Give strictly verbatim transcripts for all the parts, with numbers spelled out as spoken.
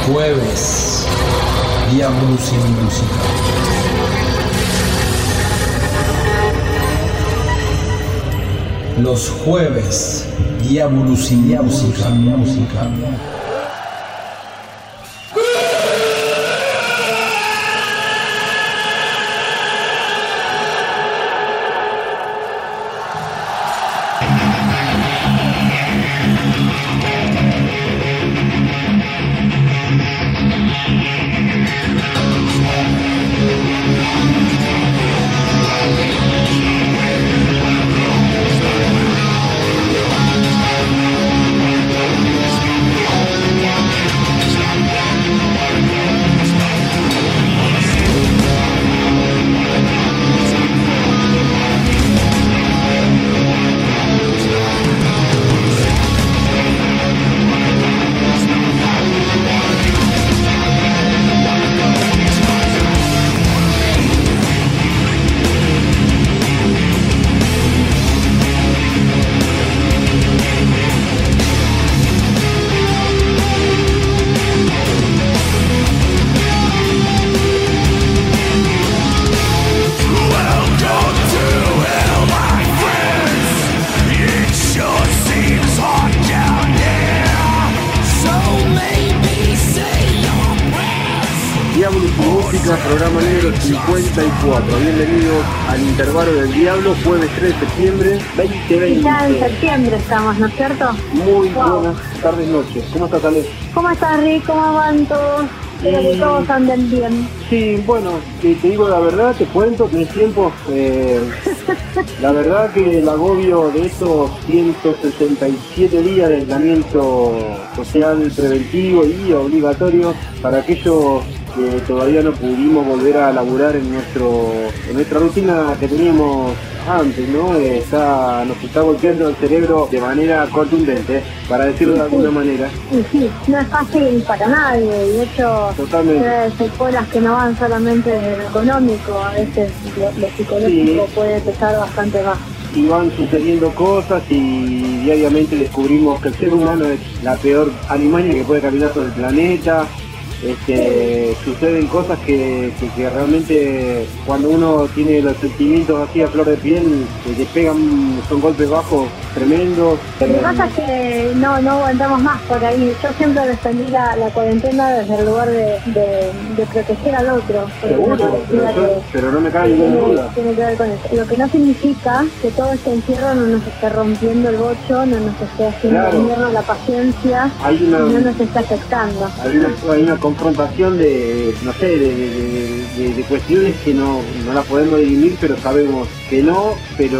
jueves, Diabolus y música. Los jueves, Diabolus y música. música. Programa negro cincuenta y cuatro. Bienvenidos al Intervalo del Diablo, jueves tres de septiembre veinte veinte. Ya en septiembre estamos, ¿no es cierto? Muy wow. Buenas tardes, noches. ¿Cómo estás, Ale? ¿Cómo estás, Rick? ¿Cómo van todos? Espero que todos anden bien. Sí, bueno, te, te digo la verdad, te cuento que en tiempos, eh, la verdad que el agobio de estos ciento sesenta y siete días de aislamiento social preventivo y obligatorio para aquellos que todavía no pudimos volver a laburar en nuestro en nuestra rutina que teníamos antes, ¿no? Eh, está, nos está golpeando el cerebro de manera contundente, para decirlo de alguna manera. Sí, sí, no es fácil para nadie, de hecho, hay secuelas que no van solamente desde lo económico, a veces lo, lo psicológico sí. puede pesar bastante más. Y van sucediendo cosas y diariamente descubrimos que el ser humano es la peor alimaña que puede caminar sobre el planeta. Este, suceden cosas que, que, que realmente cuando uno tiene los sentimientos así a flor de piel, que te pegan, son golpes bajos tremendos. Lo que pasa es que no, no aguantamos más por ahí. Yo siempre defendí la, la cuarentena desde el lugar de, de, de proteger al otro. Seguro, pero, que, pero no me cae ninguna duda. Tiene que ver con eso. Lo que no significa que todo este encierro no nos esté rompiendo el bocho, no nos esté haciendo claro. invierno la paciencia, hay una, no nos está afectando. Hay una, hay una confrontación de, no sé, de, de, de, de cuestiones que no, no las podemos dirimir, pero sabemos que no,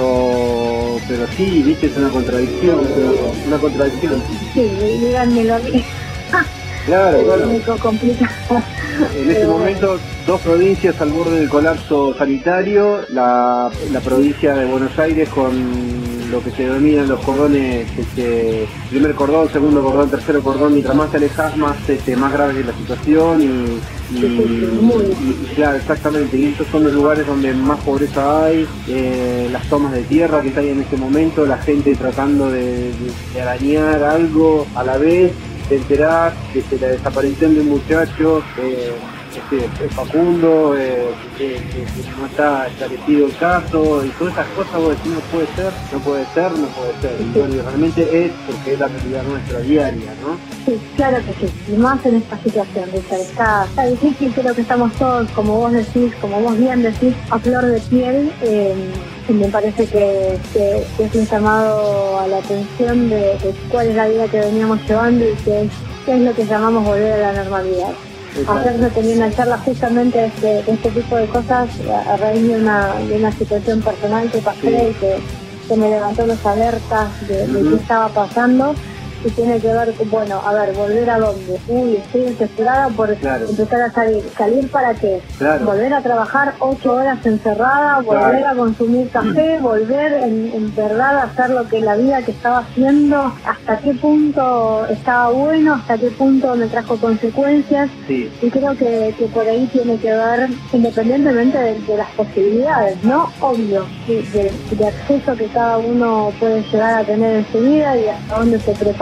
pero pero sí, viste, es una contradicción, una, una contradicción. Sí, díganmelo a mí. Claro, claro. Es muy complicado. En este momento, dos provincias al borde del colapso sanitario, la, la provincia de Buenos Aires con lo que se denominan los cordones, este, primer cordón, segundo cordón, tercero cordón, mientras más te alejas, más, este, más grave es la situación y, y, y, y claro, exactamente, y estos son los lugares donde más pobreza hay, eh, las tomas de tierra que hay en este momento, la gente tratando de, de, de arañar algo a la vez, de enterar de la desaparición de un muchacho, eh, este, Facundo, eh, que, que, que no está establecido el caso, y todas esas cosas vos decís, no puede ser, no puede ser, no puede ser. Y bueno, y realmente es porque es la realidad nuestra diaria, ¿no? Sí, claro que sí, y más en esta situación, Richard, está, está difícil, creo que estamos todos, como vos decís, como vos bien decís, a flor de piel, eh, y me parece que, que, que es un llamado a la atención de, de cuál es la vida que veníamos llevando y qué es, qué es lo que llamamos volver a la normalidad. Ayer tenía una charla justamente de este, de este tipo de cosas a, a raíz de una, de una situación personal que pasé sí. y que, que me levantó los alertas de, de uh-huh. qué estaba pasando. Y tiene que ver con, bueno, a ver, ¿volver a dónde? Uy, estoy desesperada por claro. empezar a salir. ¿Salir para qué? Claro. ¿Volver a trabajar ocho horas encerrada? ¿Volver claro. a consumir café? ¿Volver en, en verdad a hacer lo que la vida que estaba haciendo? ¿Hasta qué punto estaba bueno? ¿Hasta qué punto me trajo consecuencias? Sí. Y creo que, que por ahí tiene que ver, independientemente de, de las posibilidades, ¿no? Obvio, de, de, de acceso que cada uno puede llegar a tener en su vida y hasta dónde se prepara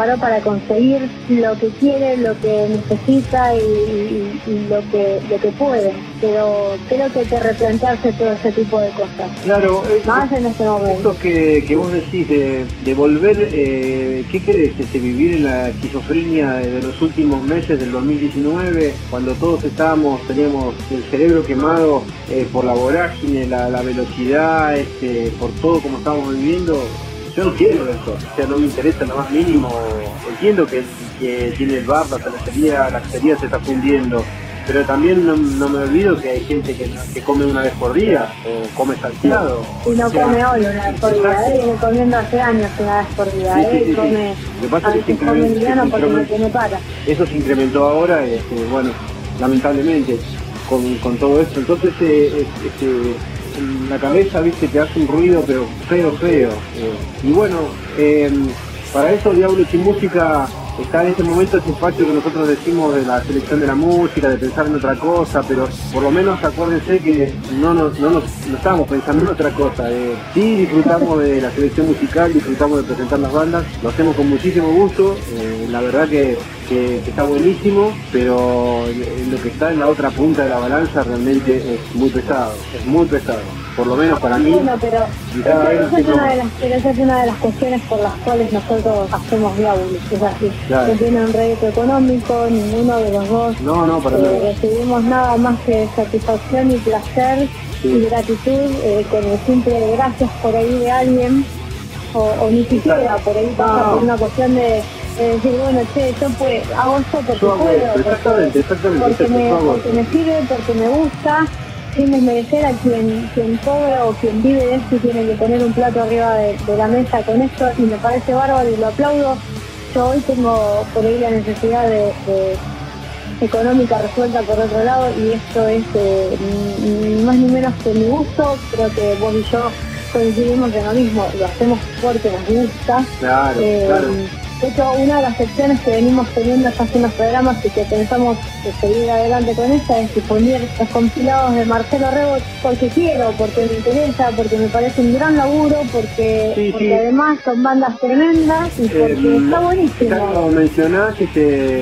preparó para conseguir lo que quiere, lo que necesita y, y, y lo que lo que puede. Pero creo que hay que replantearse todo ese tipo de cosas. Claro, más en este momento. Esto que, que vos decís de, de volver, eh, ¿qué querés? Este, vivir en la esquizofrenia de los últimos meses del dos mil diecinueve, cuando todos estábamos, teníamos el cerebro quemado eh, por la vorágine, la, la velocidad, este, por todo como estábamos viviendo. Yo no quiero eso, o sea, no me interesa lo más mínimo. Entiendo que, que tiene el bar, la cervecería, la cervecería se está fundiendo, pero también no, no me olvido que hay gente que, que come una vez por día o come salteado. Y no o sea, come hoy una vez por día, ¿eh? Viene comiendo hace años una vez por día, sí, ¿eh? sí, sí, y come, sí. Lo que pasa a es que veces se come incrementó, liviano se porque no incrementó. tiene para. Eso se incrementó ahora, este, bueno, lamentablemente, con, con todo esto. Entonces, eh, este, en la cabeza, viste, te hace un ruido, pero feo, feo. Eh, y bueno, eh, para eso Diablos Sin Música está en este momento ese espacio que nosotros decimos de la selección de la música, de pensar en otra cosa, pero por lo menos acuérdense que no nos, no nos no estamos pensando en otra cosa. Eh, sí disfrutamos de la selección musical, disfrutamos de presentar las bandas, lo hacemos con muchísimo gusto, eh, la verdad que, que, que está buenísimo, pero lo que está en la otra punta de la balanza realmente es muy pesado, es muy pesado. Por lo menos para mí. Bueno, pero cada esa, vez esa, es tengo- una de las, pero esa es una de las cuestiones por las cuales nosotros hacemos Diablos, es así. Claro. No tiene un rédito económico, ninguno de los dos. No, no, para eh, nada. recibimos nada más que satisfacción y placer Sí. y gratitud eh, con el simple gracias por ahí de alguien, o, o ni siquiera por ahí pasa No. por una cuestión de, de decir, bueno, che, yo pues, hago esto porque Yo hago puedo, esto, exactamente, exactamente, porque, exacto, me, yo hago porque esto. me sirve, porque me gusta, sin desmerecer a quien, quien cobra o quien vive de esto y tiene que poner un plato arriba de, de la mesa con esto, y me parece bárbaro y lo aplaudo. Yo hoy tengo por ahí la necesidad de, de económica resuelta por otro lado, y esto es eh, ni, ni más ni menos que mi gusto. Creo que vos y yo coincidimos en lo mismo, lo hacemos porque nos gusta. Claro, Eh, claro. De hecho, una de las secciones que venimos teniendo ya hace unos programas y que pensamos que seguir adelante con esta es difundir los compilados de Marcelo Rebo, porque quiero, porque me interesa, porque me parece un gran laburo, porque, Sí, porque sí. además son bandas tremendas y porque Eh, está ya buenísimo. como mencionás, este, eh,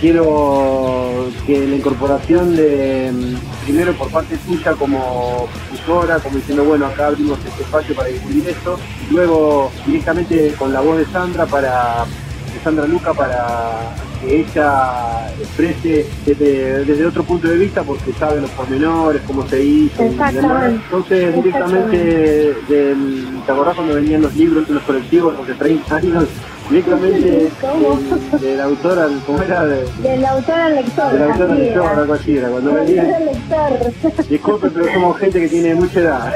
quiero que la incorporación de, mm, primero por parte tuya como difusora, como diciendo, bueno, acá abrimos este espacio para difundir esto, y luego directamente con la voz de Sandra para de Sandra Luca para que ella exprese desde, desde otro punto de vista, porque sabe los pormenores, cómo se hizo y demás. Exactamente. Entonces directamente del, ¿te acordás cuando venían los libros en los colectivos hace treinta años? Directamente ¿Cómo? del, del autor al, ¿cómo era? De, Del autor al lector, del autor al así lector, era. algo así era. Cuando Del autor venía, al lector. disculpe, pero somos gente que tiene mucha edad.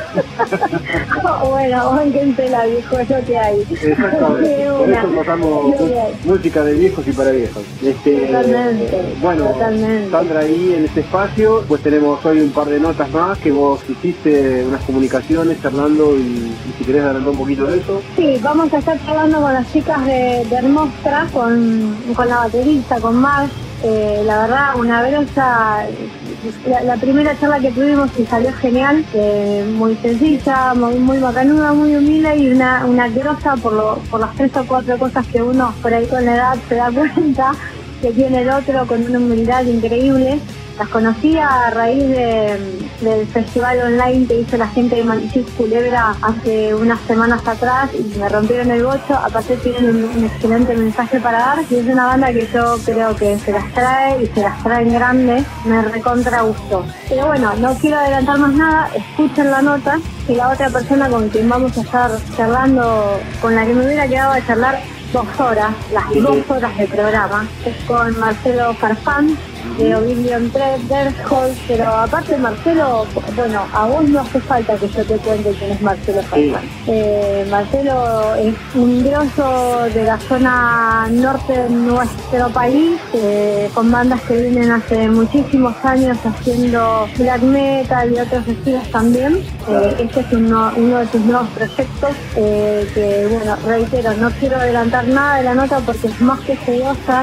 Bueno, bánquensela, viejo, es lo que hay. Exactamente. De Por una. eso pasamos Muy bien. música de viejos y para viejos. Este, Totalmente, bueno, totalmente. Sandra ahí en este espacio, pues tenemos hoy un par de notas más que vos hiciste, unas comunicaciones charlando, y, y si querés adelantar un poquito de eso. Sí, vamos a estar hablando con las chicas de, de Hermostra, con, con la baterista, con Marsh. Eh, la verdad, una grosa, la, la primera charla que tuvimos y salió genial, eh, muy sencilla, muy, muy bacanuda, muy humilde, y una, una grosa por, lo, por las tres o cuatro cosas que uno por ahí con la edad se da cuenta que tiene el otro, con una humildad increíble. Las conocí a raíz de, del festival online que hizo la gente de Manichis Culebra hace unas semanas atrás, y me rompieron el bocho. Aparte tienen un, un excelente mensaje para dar, y es una banda que yo creo que se las trae y se las trae en grande. Me recontra gustó. Pero bueno, no quiero adelantar más nada, escuchen la nota, y la otra persona con quien vamos a estar charlando, con la que me hubiera quedado a charlar dos horas, las Sí. dos horas de programa, es con Marcelo Farfán, de Oblivion Berthold. Pero aparte, Marcelo, bueno, a vos no hace falta que yo te cuente quién es Marcelo Farfán. Sí. Eh, Marcelo es un grosso de la zona norte de nuestro país, eh, con bandas que vienen hace muchísimos años haciendo black metal y otros estilos también. Eh, este es uno, uno de sus nuevos proyectos, eh, que, bueno, reitero, no quiero adelantar nada de la nota porque es más que jugosa.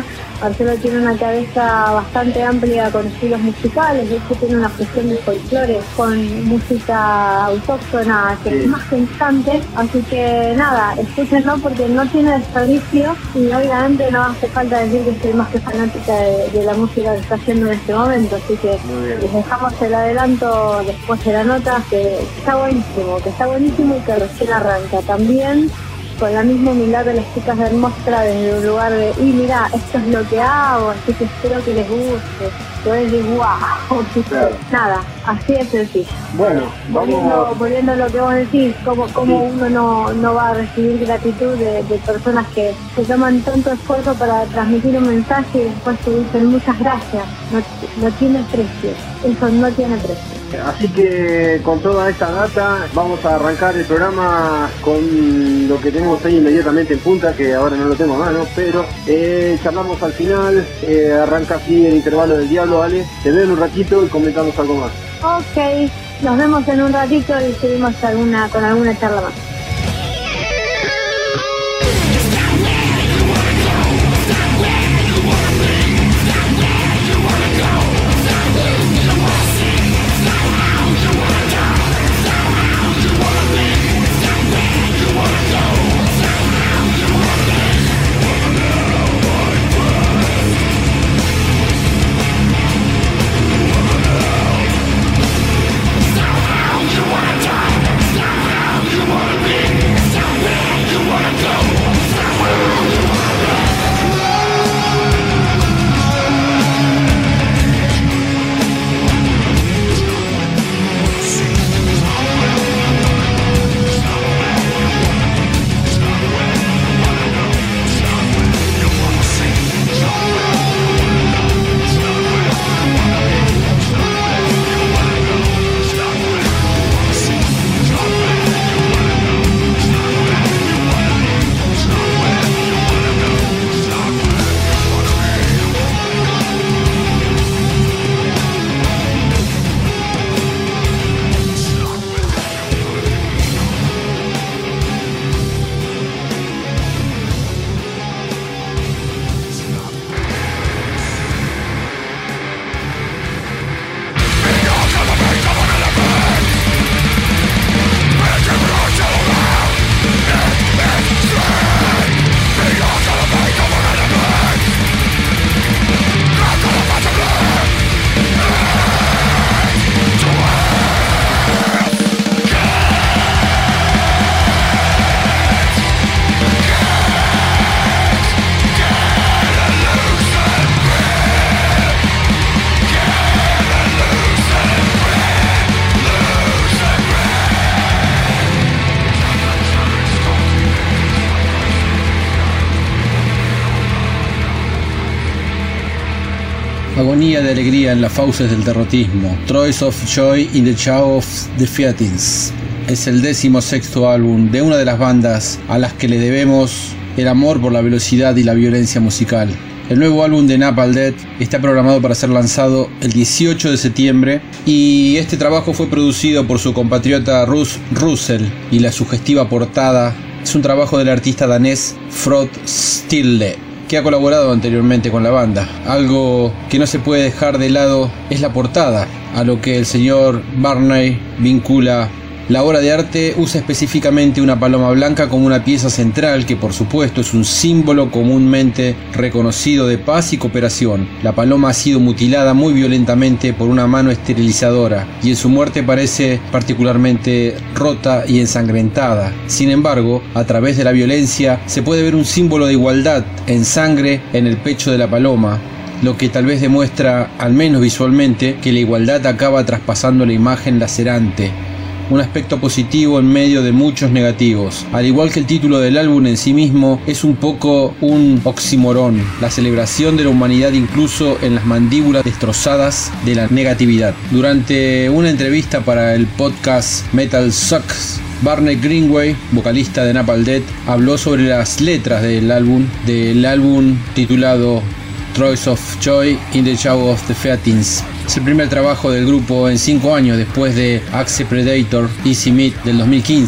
Marcelo tiene una cabeza bastante amplia con estilos musicales, de hecho tiene una fusión de folclore con música autóctona que es más constante, así que nada, escúchenlo porque no tiene desperdicio y obviamente no hace falta decir que estoy más que fanática de, de la música que está haciendo en este momento, así que les dejamos el adelanto después de la nota, que está buenísimo, que está buenísimo y que recién arranca también. Con la misma humildad de las chicas de Hermostra desde un lugar de, y mira, esto es lo que hago, así que espero que les guste. Yo les digo, wow, claro. Nada, así es sencillo. Bueno, vamos volviendo, volviendo a lo que vos decís, cómo, cómo sí. uno no, no va a recibir gratitud de, de personas que, que toman tanto esfuerzo para transmitir un mensaje y después te dicen muchas gracias, no, no tiene precio, eso no tiene precio. Así que con toda esta data vamos a arrancar el programa con lo que tenemos ahí inmediatamente en punta, que ahora no lo tengo a mano, pero eh, charlamos al final, eh, arranca así el intervalo del diablo, Ale, te veo en un ratito y comentamos algo más. Ok, nos vemos en un ratito y seguimos alguna, con alguna charla más. Agonía de alegría en las fauces del derrotismo. Throes of Joy in the Jaw of the Fiatins. Es el décimo sexto álbum de una de las bandas a las que le debemos el amor por la velocidad y la violencia musical. El nuevo álbum de Napalm Death está programado para ser lanzado el dieciocho de septiembre y este trabajo fue producido por su compatriota Russ Russell y la sugestiva portada es un trabajo del artista danés Frode Stilde, que ha colaborado anteriormente con la banda. Algo que no se puede dejar de lado es la portada, a lo que el señor Barney vincula la obra de arte. Usa específicamente una paloma blanca como una pieza central que por supuesto es un símbolo comúnmente reconocido de paz y cooperación. La paloma ha sido mutilada muy violentamente por una mano esterilizadora y en su muerte parece particularmente rota y ensangrentada. Sin embargo, a través de la violencia se puede ver un símbolo de igualdad en sangre en el pecho de la paloma, lo que tal vez demuestra, al menos visualmente, que la igualdad acaba traspasando la imagen lacerante. Un aspecto positivo en medio de muchos negativos. Al igual que el título del álbum en sí mismo, es un poco un oxímoron, la celebración de la humanidad incluso en las mandíbulas destrozadas de la negatividad. Durante una entrevista para el podcast Metal Sucks, Barney Greenway, vocalista de Napalm Death, habló sobre las letras del álbum, del álbum titulado Throes of Joy in the Jaw of the Fiatins. Es el primer trabajo del grupo en cinco años después de Axe Predator Easy Meat del dos mil quince.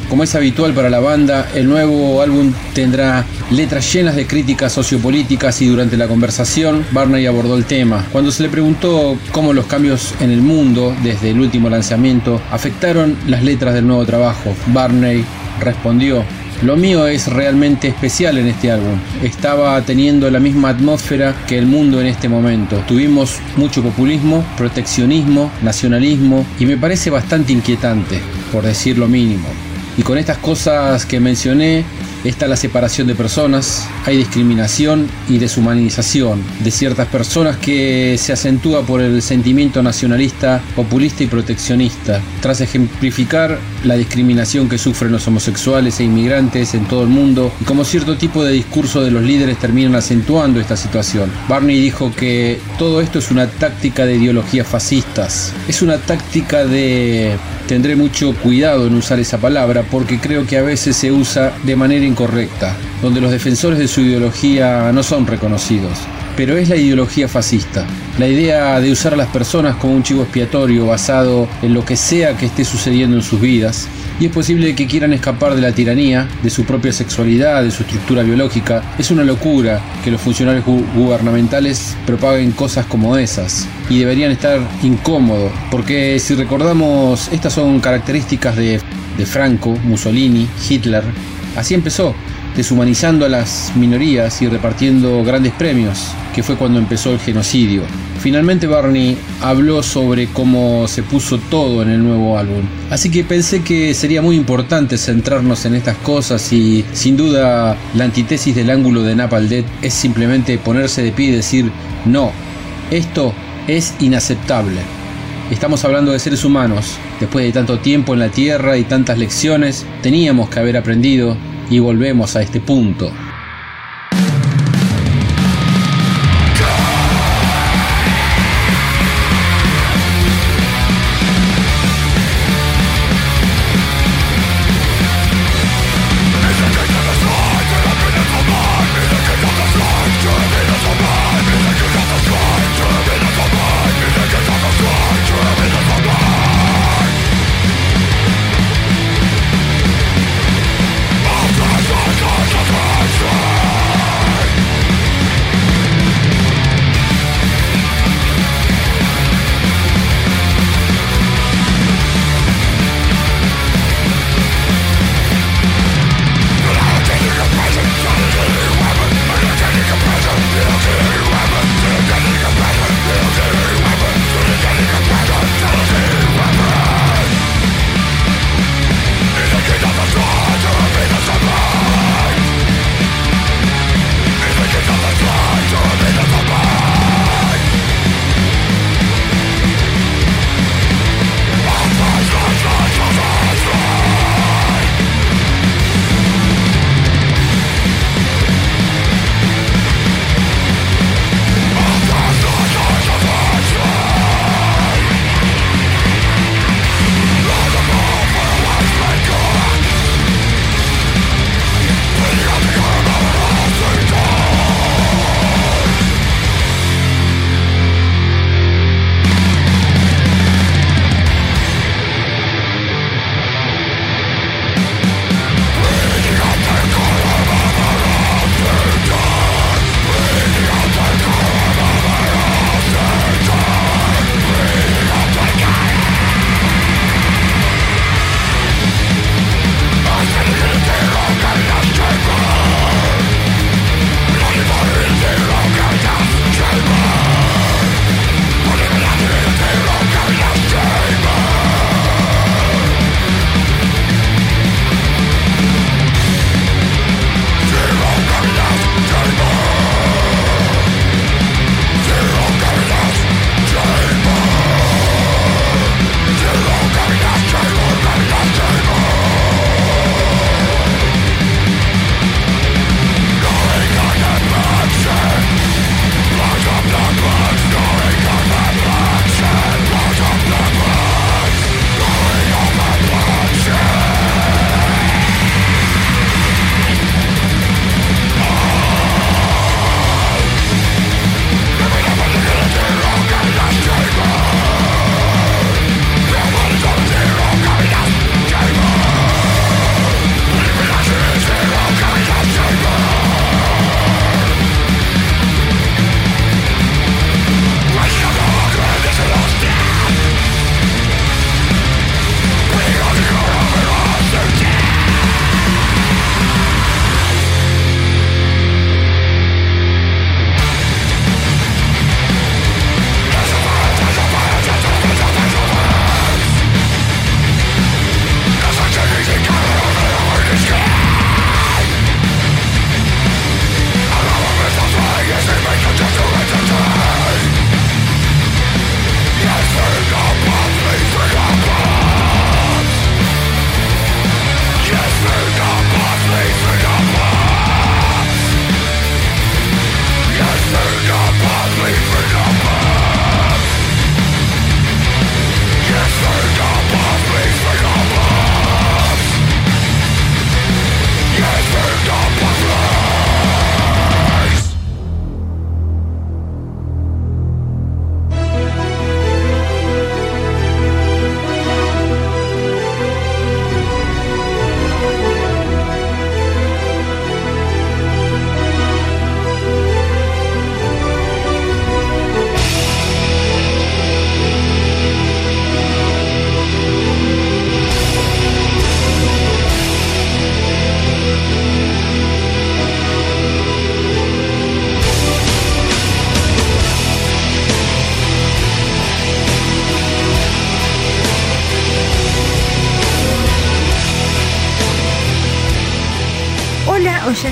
Como es habitual para la banda, el nuevo álbum tendrá letras llenas de críticas sociopolíticas y durante la conversación, Barney abordó el tema. Cuando se le preguntó cómo los cambios en el mundo, desde el último lanzamiento, afectaron las letras del nuevo trabajo, Barney respondió: lo mío es realmente especial en este álbum. Estaba teniendo la misma atmósfera que el mundo en este momento. Tuvimos mucho populismo, proteccionismo, nacionalismo y me parece bastante inquietante, por decir lo mínimo. Y con estas cosas que mencioné, está la separación de personas, hay discriminación y deshumanización de ciertas personas que se acentúa por el sentimiento nacionalista, populista y proteccionista. Tras ejemplificar la discriminación que sufren los homosexuales e inmigrantes en todo el mundo y como cierto tipo de discurso de los líderes terminan acentuando esta situación, Barney dijo que todo esto es una táctica de ideologías fascistas. Es una táctica de... Tendré mucho cuidado en usar esa palabra porque creo que a veces se usa de manera incorrecta, donde los defensores de su ideología no son reconocidos. Pero es la ideología fascista, la idea de usar a las personas como un chivo expiatorio basado en lo que sea que esté sucediendo en sus vidas. Y es posible que quieran escapar de la tiranía, de su propia sexualidad, de su estructura biológica. Es una locura que los funcionarios gu- gubernamentales propaguen cosas como esas. Y deberían estar incómodos, porque si recordamos, estas son características de, de Franco, Mussolini, Hitler. Así empezó, deshumanizando a las minorías y repartiendo grandes premios, que fue cuando empezó el genocidio. Finalmente Barney habló sobre cómo se puso todo en el nuevo álbum. Así que pensé que sería muy importante centrarnos en estas cosas y sin duda la antítesis del ángulo de Napalm Death es simplemente ponerse de pie y decir no, esto es inaceptable. Estamos hablando de seres humanos. Después de tanto tiempo en la Tierra y tantas lecciones, teníamos que haber aprendido y volvemos a este punto. Control!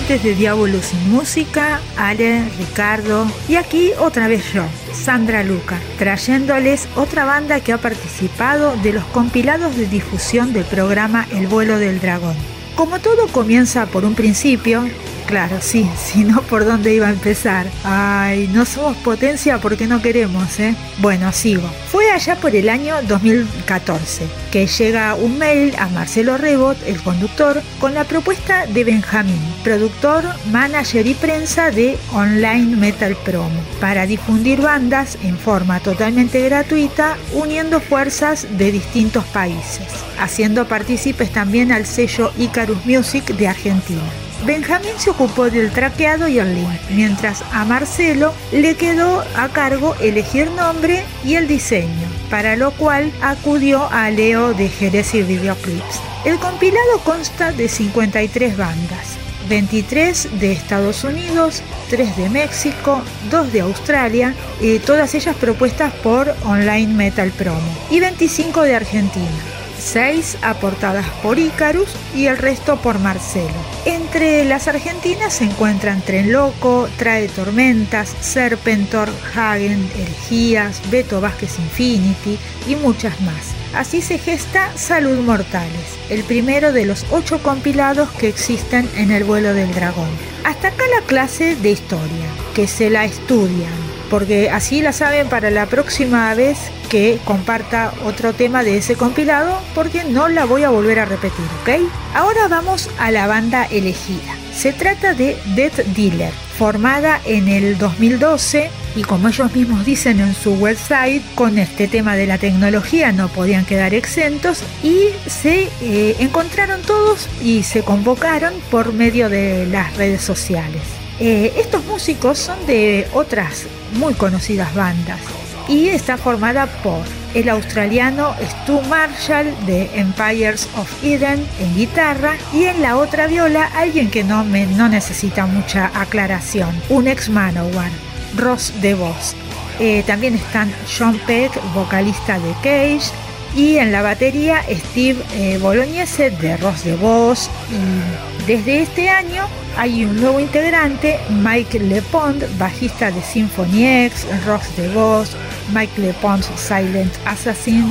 oyentes de Diablo sin Música, Ale, Ricardo y aquí otra vez yo, Sandra Luca, trayéndoles otra banda que ha participado de los compilados de difusión del programa El Vuelo del Dragón. Como todo comienza por un principio, claro, sí, si no, ¿por dónde iba a empezar? Ay, no somos potencia porque no queremos, ¿eh? Bueno, sigo. Fue allá por el año dos mil catorce que llega un mail a Marcelo Rebot, el conductor, con la propuesta de Benjamín, productor, manager y prensa de Online Metal Promo, para difundir bandas en forma totalmente gratuita, uniendo fuerzas de distintos países, haciendo partícipes también al sello Icarus Music de Argentina. Benjamín se ocupó del traqueado y el link, mientras a Marcelo le quedó a cargo elegir nombre y el diseño, para lo cual acudió a Leo de Jerez y Videoclips. El compilado consta de cincuenta y tres bandas, veintitrés de Estados Unidos, tres de México, dos de Australia, eh, todas ellas propuestas por Online Metal Promo, y veinticinco de Argentina. seis aportadas por Icarus y el resto por Marcelo. Entre las argentinas se encuentran Tren Loco, Trae Tormentas, Serpentor, Hagen, Herejías, Beto Vázquez Infinity y muchas más. Así se gesta Salud Mortales, el primero de los ocho compilados que existen en El Vuelo del Dragón. Hasta acá la clase de historia, que se la estudian, porque así la saben para la próxima vez que comparta otro tema de ese compilado, porque no la voy a volver a repetir, ¿ok? Ahora vamos a la banda elegida. Se trata de Death Dealer, formada en el dos mil doce y como ellos mismos dicen en su website, con este tema de la tecnología no podían quedar exentos y se eh, encontraron todos y se convocaron por medio de las redes sociales. Eh, estos músicos son de otras muy conocidas bandas y está formada por el australiano Stu Marshall de Empires of Eden en guitarra y en la otra viola alguien que no, me, no necesita mucha aclaración, un ex Manowar, Ross DeVos. Eh, también están John Peck, vocalista de Cage, y en la batería Steve eh, Bolognese de Ross DeVos. Y desde este año hay un nuevo integrante, Mike LePond, bajista de Symphony X, Ross DeVos, Mike LePond's Silent Assassins,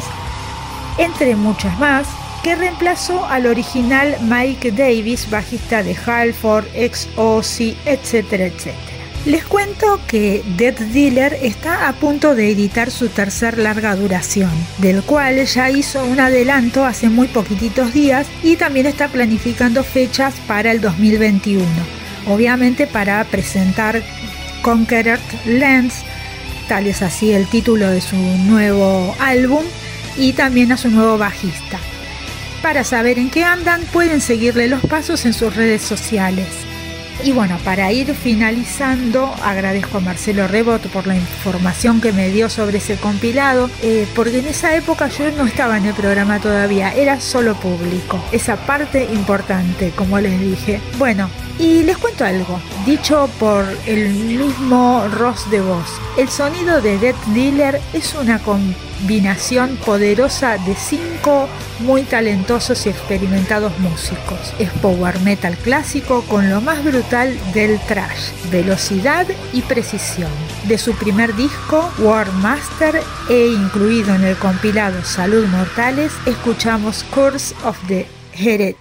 entre muchas más, que reemplazó al original Mike Davis, bajista de Halford, ex-Ozzy, etcétera, etcétera. Les cuento que Death Dealer está a punto de editar su tercer larga duración, del cual ya hizo un adelanto hace muy poquititos días y también está planificando fechas para el dos mil veintiuno, obviamente para presentar Conquered Lands, tal es así el título de su nuevo álbum, y también a su nuevo bajista. Para saber en qué andan pueden seguirle los pasos en sus redes sociales. Y bueno, para ir finalizando, agradezco a Marcelo Rebot por la información que me dio sobre ese compilado, eh, porque en esa época yo no estaba en el programa todavía, era solo público, esa parte importante, como les dije. Bueno, y les cuento algo, dicho por el mismo Ross DeVos, el sonido de Death Dealer es una combinación poderosa de cinco muy talentosos y experimentados músicos. Es power metal clásico con lo más brutal del thrash, velocidad y precisión. De su primer disco, War Master, e incluido en el compilado Salud Mortales, escuchamos Curse of the Heretic.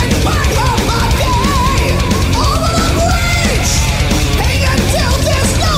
This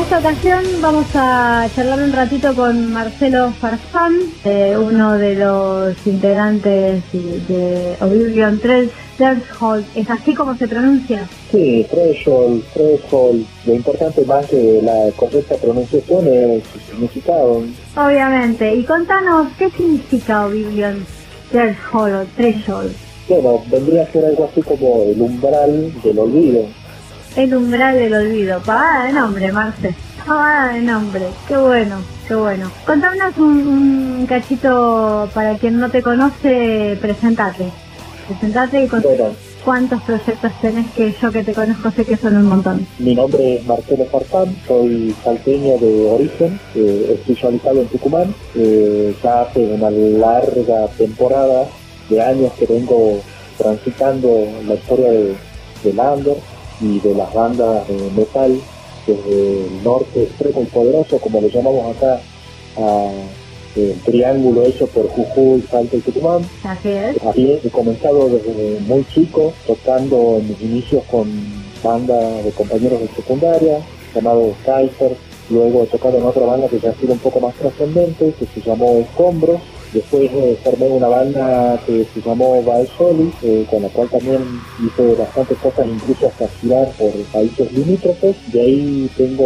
esta ocasión vamos a charlar un ratito con Marcelo Farfán, eh, uno de los integrantes de Oblivion Threshold. ¿Es así como se pronuncia? Sí, Threshold, Threshold. Lo importante más que la correcta pronunciación es su significado. Obviamente. Y contanos, ¿qué significa Oblivion Threshold o Threshold? Bueno, vendría a ser algo así como el umbral del olvido. El umbral del olvido. Pagada de nombre, Marce. Pagada de nombre. Qué bueno, qué bueno. Contanos un, un cachito para quien no te conoce, presentate. Presentate y contanos bueno. cuántos proyectos tenés, que yo que te conozco sé que son un montón. Mi nombre es Marcelo Farfán, soy salteño de origen, eh, estoy radicado en Tucumán. Eh, ya hace una larga temporada de años que vengo transitando la historia de, de Lander y de las bandas de metal desde el norte extremo y poderoso, como le llamamos acá, a el triángulo hecho por Jujuy, Salta y Tucumán. Así es. Así he comenzado desde muy chico, tocando en mis inicios con bandas de compañeros de secundaria, llamado Kaiser. Luego he tocado en otra banda que ya ha sido un poco más trascendente, que se llamó Escombros. Después eh, formé una banda que se llamó Valsoli, eh, con la cual también hice bastantes cosas, incluso hasta girar por países limítrofes. De ahí tengo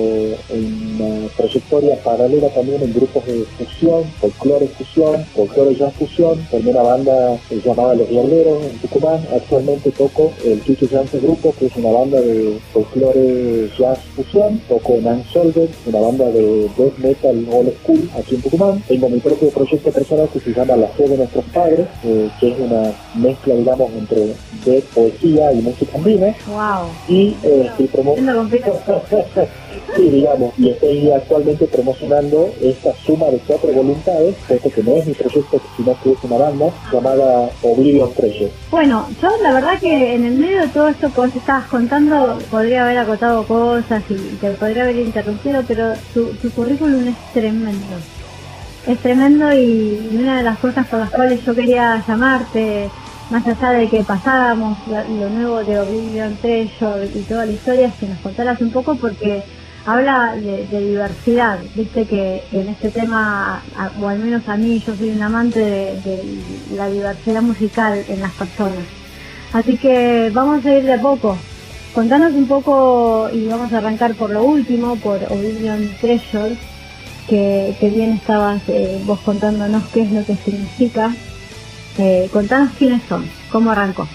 una trayectoria paralela también en grupos de fusión, folclore fusión, folclore jazz fusión. Formé una banda eh, llamada Los Diableros en Tucumán. Actualmente toco el Chicho Jance Grupo, que es una banda de folclore jazz fusión. Toco en Unsolved, una banda de death metal old school aquí en Tucumán. Tengo mi propio proyecto personal que se llama La Fe de Nuestros Padres, eh, que es una mezcla, digamos, entre de poesía y música andina. Wow. Y eh, estoy promocionando sí, digamos, y estoy actualmente promocionando esta suma de cuatro voluntades, porque que no es mi proyecto, sino que es una banda llamada Oblivion Threshold. Bueno, yo la verdad que en el medio de todo esto que vos estabas contando, podría haber acotado cosas y te podría haber interrumpido, pero tu, tu currículum es tremendo. Es tremendo, y una de las cosas por las cuales yo quería llamarte, más allá de que pasábamos lo nuevo de Oblivion Threshold y toda la historia, es que nos contaras un poco, porque habla de, de diversidad. Viste que en este tema, o al menos a mí, yo soy un amante de, de la diversidad musical en las personas. Así que vamos a ir de a poco. Contanos un poco, y vamos a arrancar por lo último, por Oblivion Threshold. Que, que bien estabas eh, vos contándonos qué es lo que significa. Eh, contanos quiénes son, cómo arrancó.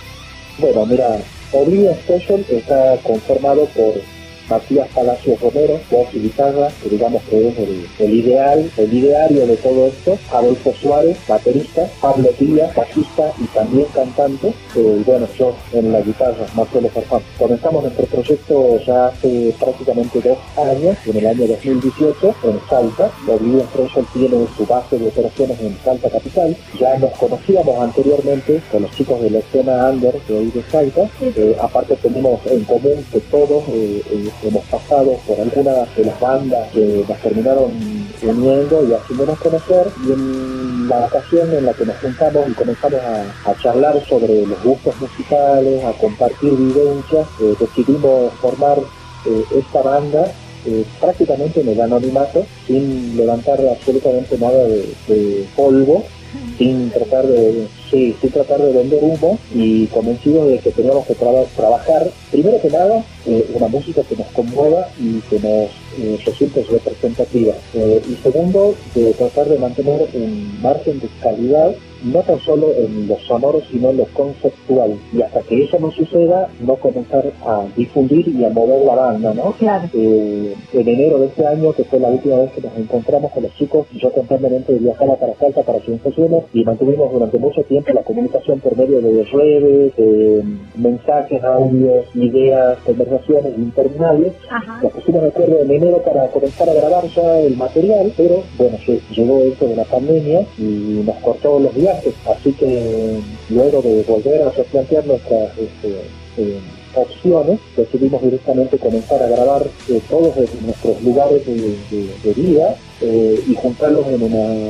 Bueno, mira, Oblivion Threshold está conformado por Matías Palacios Romero, voz y guitarra, que digamos que es el, el ideal, el ideario de todo esto. Adolfo Suárez, baterista. Pablo Díaz, bajista y también cantante. Eh, bueno, yo en la guitarra, Marcelo Farfán. Comenzamos nuestro proyecto ya hace prácticamente dos años, en el año dos mil dieciocho, en Salta. Oblivion Threshold tiene su base de operaciones en Salta capital. Ya nos conocíamos anteriormente con los chicos de la escena under de hoy de Salta. Eh, aparte tenemos en común que todos eh, eh, hemos pasado por algunas de las bandas que nos terminaron uniendo y haciéndonos conocer, y en la ocasión en la que nos juntamos y comenzamos a, a charlar sobre los gustos musicales, a compartir vivencias, eh, decidimos formar eh, esta banda eh, prácticamente en el anonimato, sin levantar absolutamente nada de, de polvo, sin tratar de sí, sin tratar de vender humo, y convencidos de que teníamos que tra- trabajar primero que nada eh, una música que nos conmueva y que nos eh, resulte representativa, eh, y segundo, de tratar de mantener un margen de calidad, no tan solo en lo sonoro sino en lo conceptual, y hasta que eso no suceda, no comenzar a difundir y a mover la banda, ¿no? Claro. Eh, en enero de este año, que fue la última vez que nos encontramos con los chicos, yo constantemente viajaba para Salta para sus estaciones, y mantuvimos durante mucho tiempo la comunicación por medio de redes, de mensajes, audios, ideas, conversaciones interminables. Ajá. Nos pusimos de acuerdo en enero para comenzar a grabar ya el material, pero bueno, se llegó esto de la pandemia y nos cortó los viajes, así que luego de volver a replantear nuestras este, eh, opciones, decidimos directamente comenzar a grabar eh, todos nuestros lugares de, de, de vida eh, y juntarlos en una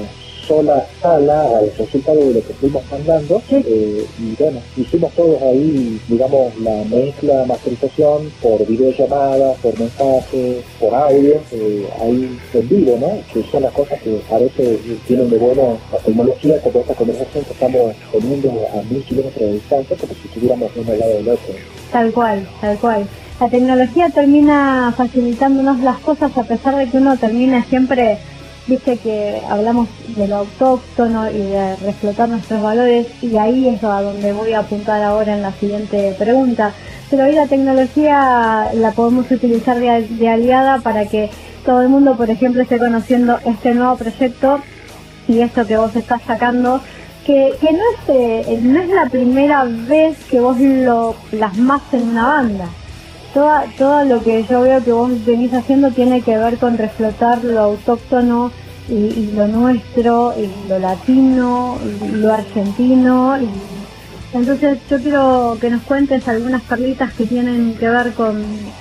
sola sala al resultado de lo que fuimos mandando. Sí. Eh, y bueno, hicimos todos ahí, digamos, la mezcla, masterización por videollamada, por mensajes, por audio, eh, ahí en vivo, ¿no? Que son las cosas que a veces tienen de bueno la tecnología, como esta conversación que estamos teniendo a mil kilómetros de distancia, como si estuviéramos uno al lado del otro. Tal cual, tal cual. La tecnología termina facilitándonos las cosas a pesar de que uno termina siempre, viste que hablamos de lo autóctono y de reflotar nuestros valores, y ahí es a donde voy a apuntar ahora en la siguiente pregunta. Pero hoy la tecnología la podemos utilizar de, de aliada para que todo el mundo, por ejemplo, esté conociendo este nuevo proyecto y esto que vos estás sacando, que, que no, es, eh, no es la primera vez que vos lo plasmás en una banda. Toda, todo lo que yo veo que vos venís haciendo tiene que ver con reflotar lo autóctono y, y lo nuestro, y lo latino, y lo argentino. Y entonces yo quiero que nos cuentes algunas perlitas que tienen que ver con,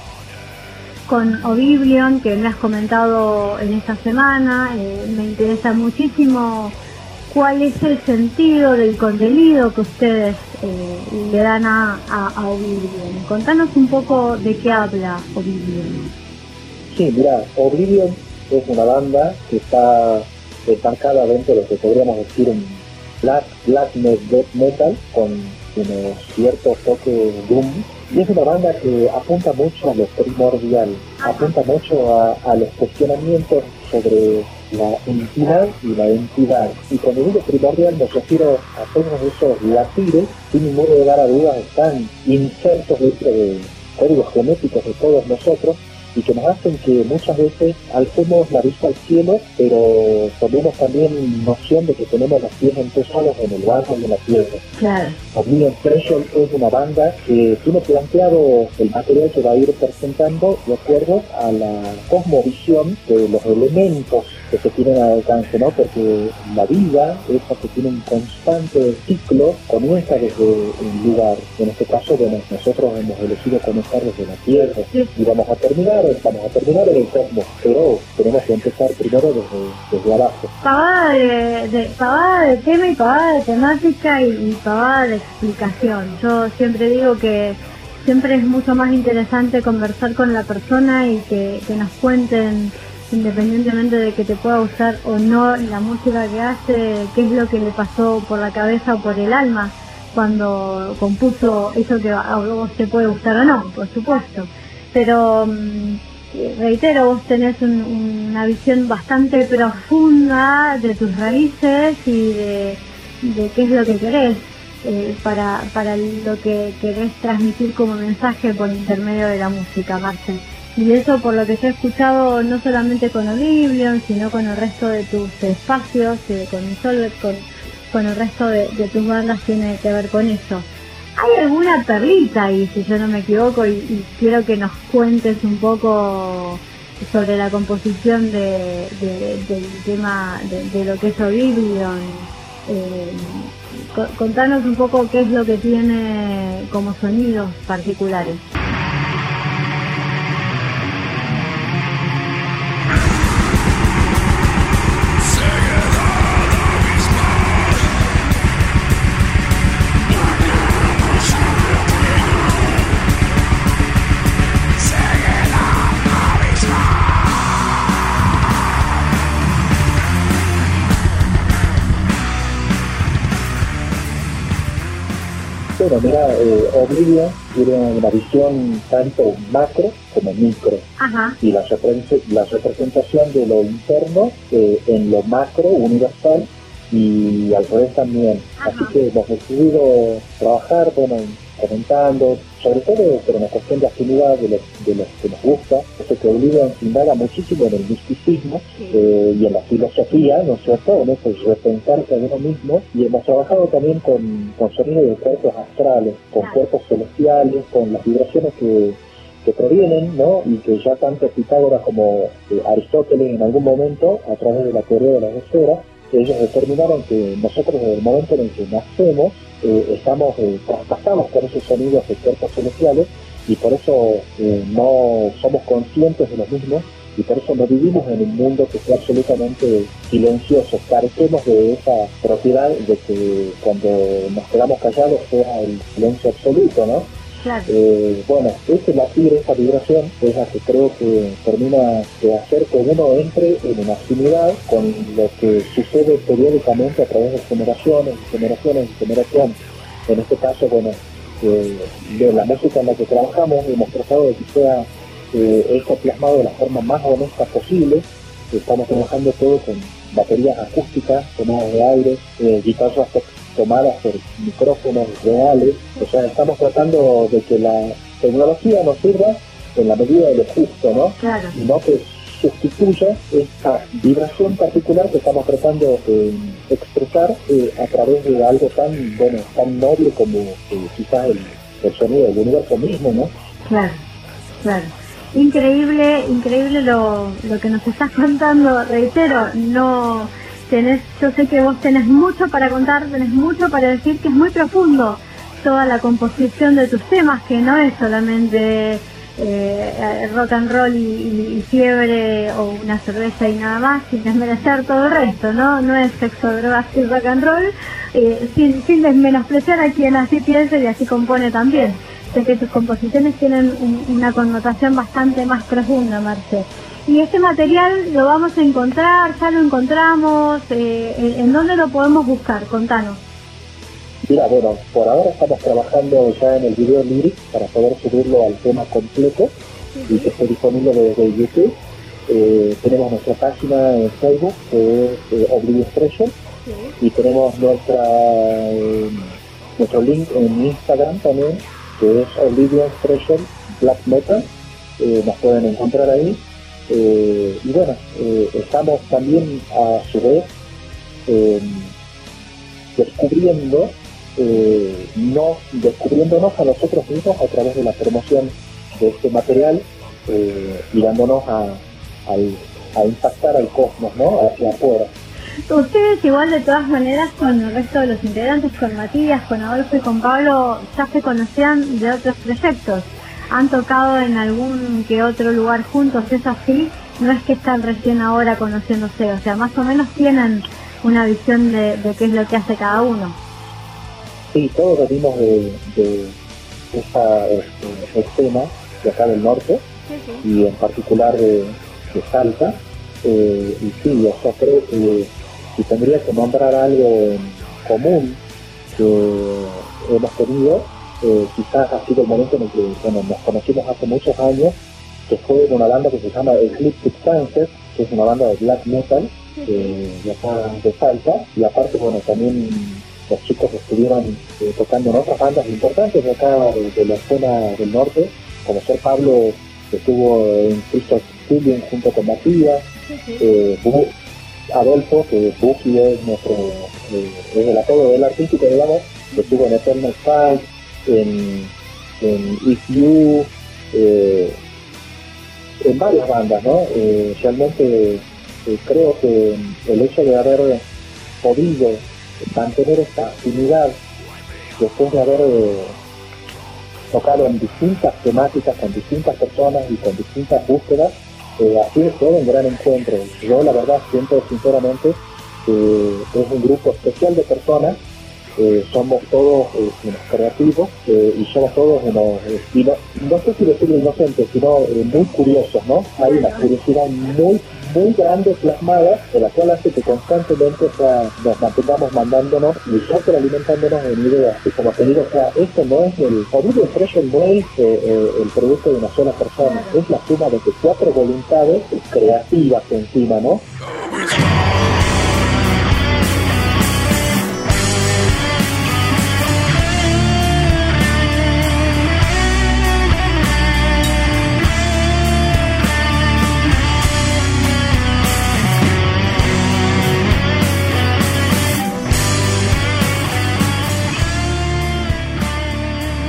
con Oblivion, que me has comentado en esta semana. Eh, me interesa muchísimo cuál es el sentido del contenido que ustedes eh, le dan a, a, a Oblivion. Contanos un poco de qué habla Oblivion. Sí, mira, Oblivion es una banda que está enmarcada dentro de lo que podríamos decir un black, black death metal con unos ciertos toques doom. Y es una banda que apunta mucho a lo primordial, apunta mucho a, a los cuestionamientos sobre la entidad y la entidad. Y cuando digo primordial me refiero a todos esos latires, sin ningún lugar a dudas, están insertos dentro de códigos genéticos de todos nosotros, y que nos hacen que muchas veces alcemos la vista al cielo, pero tomemos también noción de que tenemos los pies empezados en el barro y en la tierra. Claro. Oblivion Threshold es una banda que tiene planteado el material que va a ir presentando de acuerdo a la cosmovisión de los elementos que se tienen al alcance, ¿no? Porque la vida, esa que tiene un constante ciclo, comienza desde un lugar. En este caso, bueno, nosotros hemos elegido comenzar desde la tierra, sí, y vamos a terminar, vamos a terminar en el cosmos, pero tenemos que empezar primero desde, desde abajo. Pavada de, de, pavada de tema y pavada de temática y, y pavada de explicación. Yo siempre digo que siempre es mucho más interesante conversar con la persona y que, que nos cuenten, independientemente de que te pueda gustar o no la música que hace, qué es lo que le pasó por la cabeza o por el alma cuando compuso eso que a vos te puede gustar o no, por supuesto. Pero reitero, vos tenés un, una visión bastante profunda de tus raíces y de, de qué es lo que querés eh, para, para lo que querés transmitir como mensaje por intermedio de la música, Marce. Y eso, por lo que yo he escuchado, no solamente con Oblivion, sino con el resto de tus espacios, eh, con Insolver, con, con el resto de, de tus bandas, tiene que ver con eso. Hay alguna perlita ahí, si yo no me equivoco, y, y quiero que nos cuentes un poco sobre la composición de, de, del tema, de, de lo que es Oblivion. Eh, co- contanos un poco qué es lo que tiene como sonidos particulares. Bueno, mira, eh, Oblivion tiene una visión tanto macro como micro. Ajá. Y la, repre- la representación de lo interno eh, en lo macro, universal, y al revés también. Ajá. Así que hemos decidido trabajar, bueno, comentando, sobre todo por una cuestión de afinidad de lo, de lo que nos gusta, esto que Oblivion indaga muchísimo en el misticismo, sí, eh, y en la filosofía, ¿no es cierto?, en eso, repensarse a uno mismo, y hemos trabajado también con, con sonidos de cuerpos astrales, con claro, cuerpos celestiales, con las vibraciones que, que provienen, ¿no?, y que ya tanto Pitágoras como eh, Aristóteles en algún momento, a través de la teoría de las esferas, ellos determinaron que nosotros desde el momento en el que nacemos eh, estamos eh, traspasados por esos sonidos de cuerpos celestiales, y por eso eh, no somos conscientes de los mismos y por eso no vivimos en un mundo que sea absolutamente silencioso. Carecemos de esa propiedad de que cuando nos quedamos callados sea el silencio absoluto, ¿no? Claro. Eh, bueno, ese latir, esa vibración es la que creo que termina de hacer que uno entre en una afinidad con lo que sucede periódicamente a través de generaciones, generaciones y generaciones. En este caso, bueno, eh, de la música en la que trabajamos hemos tratado de que sea eh, esto plasmado de la forma más honesta posible. Estamos trabajando todo con baterías acústicas, tomadas de aire, eh, guitarras tomadas por micrófonos reales. O sea, estamos tratando de que la tecnología nos sirva en la medida de lo justo, ¿no? Claro. Y no que sustituya esta vibración particular que estamos tratando de expresar eh, a través de algo tan, bueno, tan noble como eh, quizás el, el sonido del universo mismo, ¿no? Claro, claro. Increíble, increíble lo, lo que nos estás contando. Reitero, no tenés, yo sé que vos tenés mucho para contar, tenés mucho para decir, que es muy profundo toda la composición de tus temas, que no es solamente eh, rock and roll y, y, y fiebre o una cerveza y nada más, sin desmerecer todo el resto, ¿no? No es sexo, drogas y rock and roll, eh, sin, sin desmenospreciar a quien así piensa y así compone también. Sé que tus composiciones tienen un, una connotación bastante más profunda, Marce. Y este material lo vamos a encontrar, ya lo encontramos, eh, ¿en, ¿en dónde lo podemos buscar? Contanos. Mira, bueno, por ahora estamos trabajando ya en el video lyric para poder subirlo al tema completo sí, y que esté disponible desde YouTube. Eh, tenemos nuestra página en Facebook, que es eh, Oblivion Expression, sí. Y tenemos nuestra eh, nuestro link en Instagram también, que es Oblivion Expression Black Metal. Eh, nos pueden encontrar ahí. Eh, y bueno, eh, estamos también a su vez eh, descubriendo eh, no descubriéndonos a nosotros mismos a través de la promoción de este material eh, y dándonos a, a, a impactar al cosmos, ¿no? Hacia afuera. Ustedes igual de todas maneras con el resto de los integrantes, con Matías, con Adolfo y con Pablo, ya se conocían de otros proyectos. ¿Han tocado en algún que otro lugar juntos? ¿Es así? No es que están recién ahora conociéndose, o sea, más o menos tienen una visión de, de qué es lo que hace cada uno. Sí, todos venimos de, de esa este, escena de acá del norte, sí, sí. Y en particular de, de Salta, eh, y sí, o sea, creo que si tendría que nombrar algo en común que hemos tenido, Eh, quizás ha sido el momento en el que bueno, nos conocimos hace muchos años, que fue en una banda que se llama Ecliptic Sunset, que es una banda de black metal eh, de acá de Salta, y aparte bueno también los chicos estuvieron eh, tocando en otras bandas importantes de acá de, de la escena del norte, como ser Pablo, que estuvo en Crystal Studium junto con Matías, eh, Bu- Adolfo, que Buki es nuestro eh, es el apodo del artístico, digamos, que estuvo en Eternal Fight, en, en If You, eh, en varias bandas, ¿no? Eh, realmente eh, creo que el hecho de haber podido mantener esta afinidad después de haber eh, tocado en distintas temáticas, con distintas personas y con distintas búsquedas, eh, ha sido todo un gran encuentro. Yo la verdad siento sinceramente que es un grupo especial de personas. Eh, somos todos eh, unos creativos eh, y somos todos unos, eh, y no, no sé si decirlo inocentes, sino eh, muy curiosos, ¿no? Hay una curiosidad muy, muy grande plasmada, de la cual hace que constantemente, o sea, nos mantengamos mandándonos y siempre alimentándonos en ideas. Y como te digo, o sea, esto no es el Oblivion Expression, no es eh, eh, el producto de una sola persona, es la suma de cuatro voluntades creativas encima, ¿no?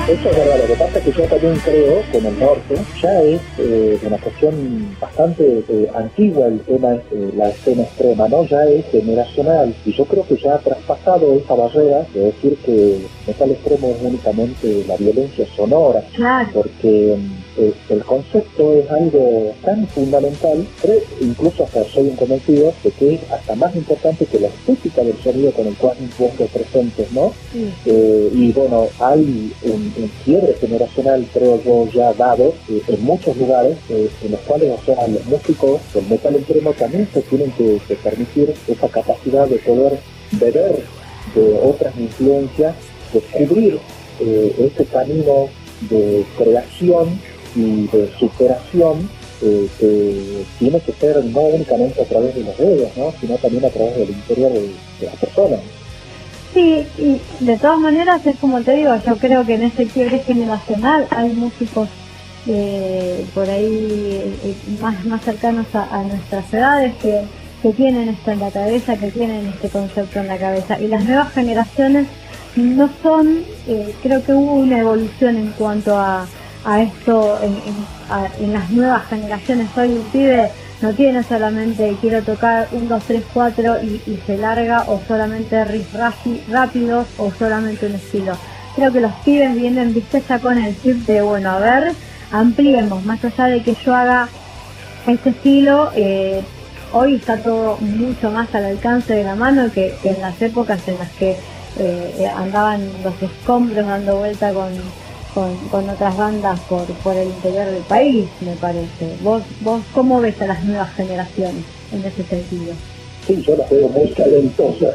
Eso es verdad, lo que pasa es que yo también creo que en el norte ya es eh, una cuestión bastante eh, antigua el tema, eh, la escena extrema, ¿no? Ya es generacional, y yo creo que ya ha traspasado esa barrera de decir que metal extremo es únicamente la violencia sonora, Claro. porque eh, el concepto es algo tan fundamental, creo, incluso hasta soy un convencido de que es hasta más importante que la estética del sonido con el cual vos te presentes, ¿no? Sí. Eh, y bueno, hay un, un quiebre generacional, creo yo, ya dado eh, en muchos lugares, eh, en los cuales, o sea, los músicos del metal extremo también se tienen que, que permitir esa capacidad de poder beber de otras influencias, descubrir eh, ese camino de creación y de superación eh, que tiene que ser no únicamente a través de los dedos, ¿no? Sino también a través del interior de, de las personas. Sí, y de todas maneras es como te digo, yo creo que en ese quiebre generacional hay músicos eh, por ahí eh, más, más cercanos a, a nuestras edades que, que tienen esto en la cabeza, que tienen este concepto en la cabeza, y las nuevas generaciones no son, eh, creo que hubo una evolución en cuanto a, a esto en, en, a, en las nuevas generaciones. Hoy el pibe no tiene solamente quiero tocar un, dos, tres, cuatro y, y se larga, o solamente riffs rápidos, o solamente un estilo. Creo que los pibes vienen, viste, ya con el chip de, bueno, a ver, ampliemos, más allá de que yo haga este estilo, eh, hoy está todo mucho más al alcance de la mano que, que en las épocas en las que eh, andaban los escombros dando vuelta con... Con, con otras bandas por, por el interior del país, me parece. ¿Vos, vos cómo ves a las nuevas generaciones en ese sentido? Sí, yo las veo muy talentosas.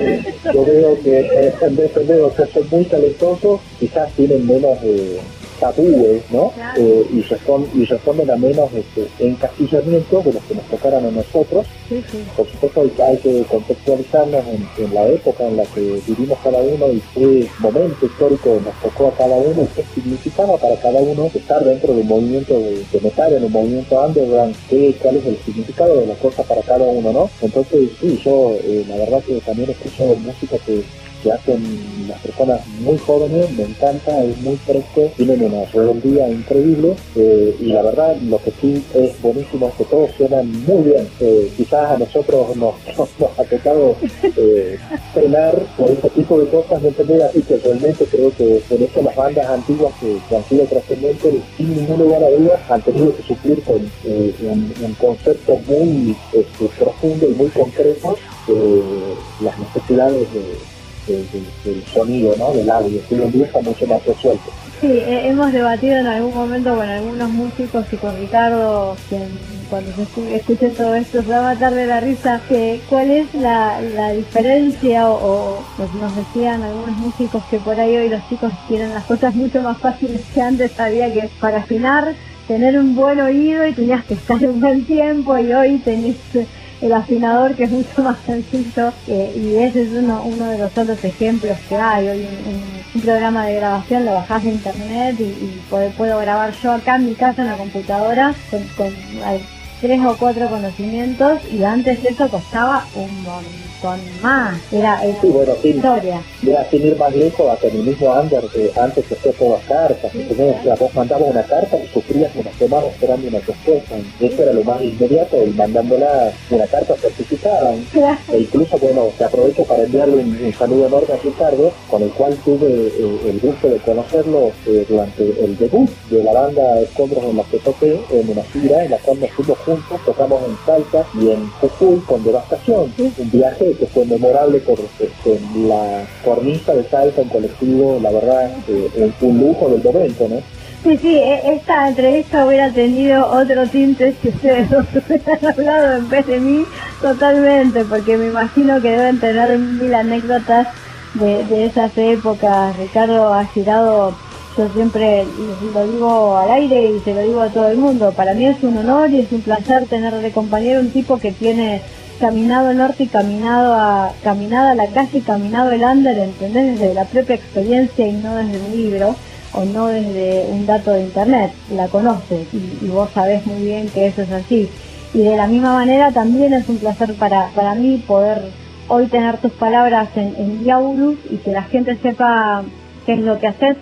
Yo veo que eh, en vez de veo que son muy talentosos, quizás tienen menos eh, tabúes, ¿no? Claro. Eh, y, respond, y responden a menos este, encasillamientos de los que nos tocaran a nosotros. Sí, sí. Por supuesto hay, hay que contextualizarnos en, en la época en la que vivimos cada uno y qué momento histórico nos tocó a cada uno y qué significaba para cada uno estar dentro de un movimiento de, de metal, en un movimiento underground, qué, cuál es el significado de las cosas para cada uno, ¿no? Entonces sí, yo eh, la verdad que también escucho música que que hacen las personas muy jóvenes, me encanta, es muy fresco, tienen una rebeldía increíble eh, y la verdad lo que sí es buenísimo es que todos suenan muy bien. Eh, quizás a nosotros nos, nos, nos ha tocado eh, frenar por este tipo de cosas, ¿me entendés? Así que realmente creo que por eso las bandas antiguas que, que han sido trascendentes, sin ningún lugar a dudas, han tenido que suplir con eh, un, un concepto muy este, profundo y muy concreto eh, las necesidades de De, de, del sonido, ¿no? Del audio, que hoy en día está mucho más resuelto. Sí, eh, hemos debatido en algún momento con algunos músicos y con Ricardo, quien cuando se escu escuche todo esto se va a matar de la risa, que cuál es la, la diferencia, o, o pues nos decían algunos músicos que por ahí hoy los chicos quieren las cosas mucho más fáciles que antes. Había que para afinar tener un buen oído y tenías que estar un buen tiempo, y hoy tenés el afinador que es mucho más sencillo, eh, y ese es uno, uno de los otros ejemplos que hay. Hoy un, un, un programa de grabación lo bajás de internet y, y puedo, puedo grabar yo acá en mi casa en la computadora con, con hay tres o cuatro conocimientos, y antes eso costaba un montón más, era, era sí, bueno, sí, historia. Ya sin ir más lejos, hasta el mismo Under, que antes se fue todas cartas, sí, ¿no? O sea, vos mandabas una carta y sufrías una semana esperando una respuesta, eso era lo más inmediato, y mandándola una carta certificada, Claro. E incluso, bueno, te aprovecho para enviarle un, un saludo enorme a Ricardo, con el cual tuve eh, el gusto de conocerlo eh, durante el debut de la banda Escombros en la que toqué, en una gira en la cual nos fuimos juntos, tocamos en Salta y en Jujuy con Devastación, Sí. un viaje que fue memorable por este, la cornisa de Salta en colectivo, la verdad, eh, un lujo del momento, ¿no? Sí, sí, esta entrevista hubiera tenido otro tinte si ustedes dos hubieran hablado en vez de mí, totalmente, porque me imagino que deben tener mil anécdotas de, de esas épocas. Ricardo ha girado, yo siempre lo digo al aire y se lo digo a todo el mundo, para mí es un honor y es un placer tener de compañero un tipo que tiene caminado el norte y caminado a caminado a la calle y caminado el under, ¿entendés? Desde la propia experiencia y no desde un libro o no desde un dato de internet. La conoces y, y vos sabés muy bien que eso es así. Y de la misma manera también es un placer para, para mí poder hoy tener tus palabras en, en Diabolus y que la gente sepa qué es lo que haces,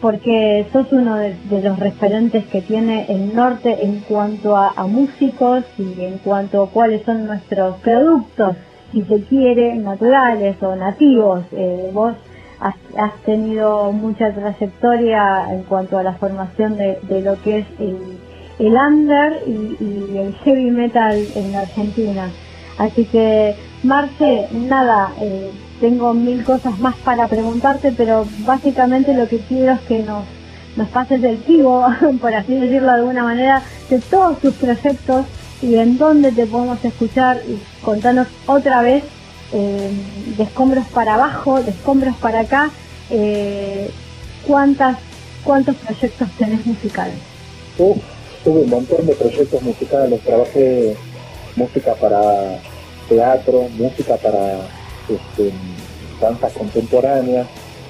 porque sos uno de, de los referentes que tiene el norte en cuanto a, a músicos y en cuanto a cuáles son nuestros productos, si se quiere, naturales o nativos. Eh, vos has, has tenido mucha trayectoria en cuanto a la formación de, de lo que es el, el under y, y el heavy metal en Argentina. Así que, Marce, nada, eh, tengo mil cosas más para preguntarte, pero básicamente lo que quiero es que nos, nos pases el chivo, por así decirlo de alguna manera, de todos tus proyectos y en dónde te podemos escuchar, y contanos otra vez, eh, de escombros para abajo, de escombros para acá, eh, cuántas, cuántos proyectos tenés musicales. Uf, tuve un montón de proyectos musicales, trabajé música para teatro, música para este, danzas contemporáneas,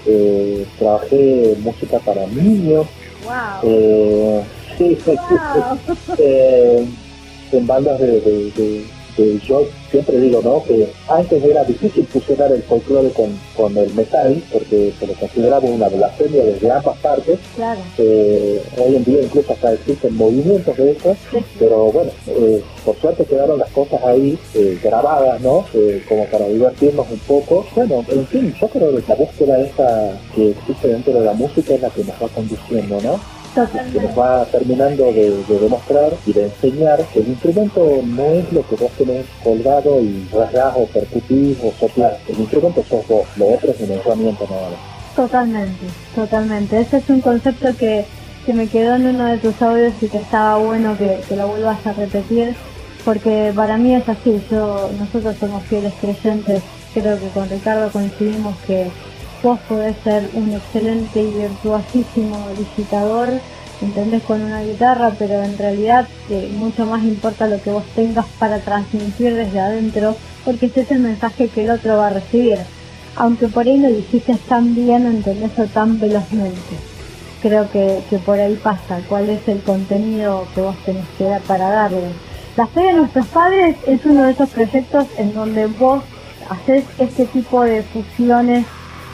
eh, trabajé música para niños, wow. eh, sí, wow. eh, en bandas de, de, de, de, yo siempre digo, ¿no?, que antes era difícil fusionar el folclore con, con el metal, porque se lo consideraba una blasfemia desde ambas partes. Claro. Eh, hoy en día incluso hasta existen movimientos de eso, sí. Pero bueno, eh, por suerte quedaron las cosas ahí eh, grabadas, ¿no?, eh, como para divertirnos un poco. Bueno, en fin, yo creo que la búsqueda esa que existe dentro de la música es la que nos va conduciendo, ¿no? Totalmente. Que nos va terminando de, de demostrar y de enseñar que el instrumento no es lo que vos tenés colgado y rasgás o percutís o soplás. El instrumento sos vos, lo otro es una herramienta nada más. Totalmente, totalmente. Ese es un concepto que, que me quedó en uno de tus audios y que estaba bueno que, que lo vuelvas a repetir, porque para mí es así. Yo, nosotros somos fieles creyentes, creo que con Ricardo coincidimos que vos podés ser un excelente y virtuosísimo digitador, entendés, con una guitarra, pero en realidad eh, mucho más importa lo que vos tengas para transmitir desde adentro, porque ese es el mensaje que el otro va a recibir. Aunque por ahí lo dijiste tan bien, entendés, o tan velozmente. Creo que, que por ahí pasa, cuál es el contenido que vos tenés que dar para darle. La Fe de Nuestros Padres es uno de esos proyectos en donde vos haces este tipo de fusiones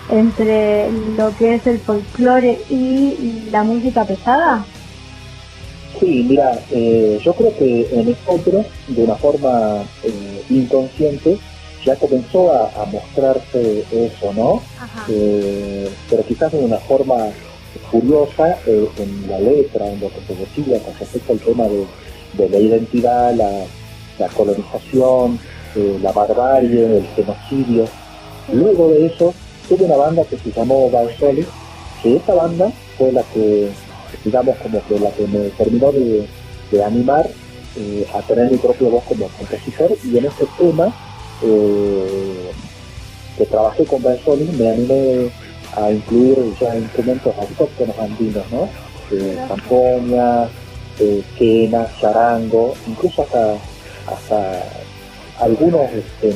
entre lo que es el folclore y la música pesada. Sí, mira, eh, yo creo que en nosotros, de una forma eh, inconsciente, ya comenzó a, a mostrarse eso, ¿no? Eh, pero quizás de una forma curiosa eh, en la letra, en lo que se decía con respecto al tema de, de la identidad, la, la colonización, eh, la barbarie, el genocidio. Luego de eso, tuve una banda que se llamó Banzoli, que esa banda fue la que, digamos, como que la que me terminó de, de animar eh, a tener mi propia voz como compositor, y en ese tema eh, que trabajé con Banzoli me animé a incluir ya instrumentos autóctonos andinos, ¿no? Eh, zampoña, eh, quena, charango, incluso hasta, hasta algunos este,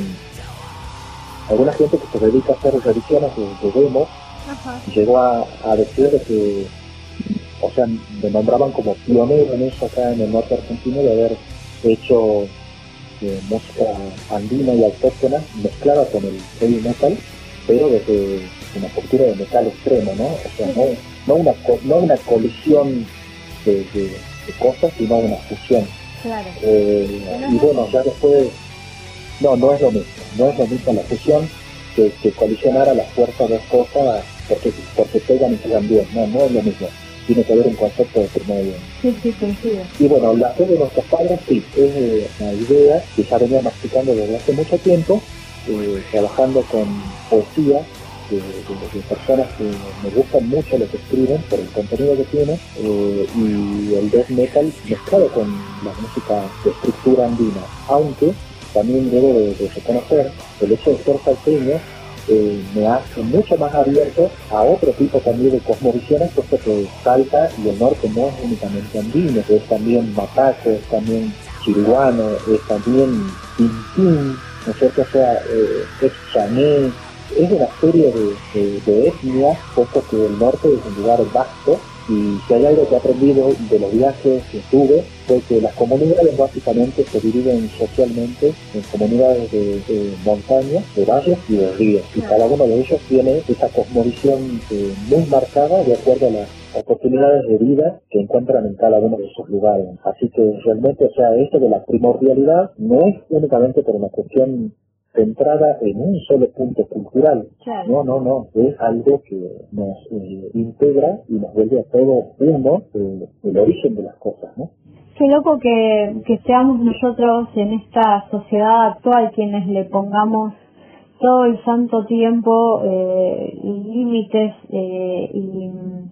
alguna gente que se dedica a hacer revisiones de, de demos. Ajá. Llegó a, a decir que, o sea, me nombraban como pionero en eso acá en el norte argentino, de haber hecho eh, música andina y autóctona mezclada con el heavy metal, pero desde una postura de metal extremo, ¿no? O sea, no, no, una, no una colisión de, de, de cosas, sino una fusión. Claro. Eh, y bueno, ya después, no, no es lo mismo, no es lo mismo la fusión que, que colisionar a las fuerzas de cosas porque, porque pegan y pegan bien, no, no es lo mismo. Tiene que haber un concepto de intermedio. Sí, sí, sí, sí. Y bueno, la fe de nuestros padres, sí, es una idea que ya venía masticando desde hace mucho tiempo, eh, trabajando con poesía de, de, de personas que me gustan mucho lo que escriben por el contenido que tienen, eh, y el death metal mezclado con la música de estructura andina, aunque también debo de, de reconocer el hecho de ser salteño eh, me hace mucho más abierto a otro tipo también de cosmovisiones, puesto que Salta y el norte no es únicamente andino, es también mataco, es también chiriguano, es también pintín, ¿no es cierto? O sea, eh, es chané, es una serie de, de, de etnias, puesto que el norte es un lugar vasto Y si hay algo que he aprendido de los viajes que tuve, fue que las comunidades básicamente se dividen socialmente en comunidades de, de montaña, de valles y de ríos. Y cada uno de ellos tiene esa cosmovisión eh, muy marcada de acuerdo a las oportunidades de vida que encuentran en cada uno de esos lugares. Así que realmente, o sea, esto de la primordialidad no es únicamente por una cuestión centrada en un solo punto cultural. Claro. No, no, no. Es algo que nos eh, integra y nos vuelve a todos uno, eh, el origen de las cosas, ¿no? Qué loco que, que seamos nosotros en esta sociedad actual quienes le pongamos todo el santo tiempo eh, límites eh, y,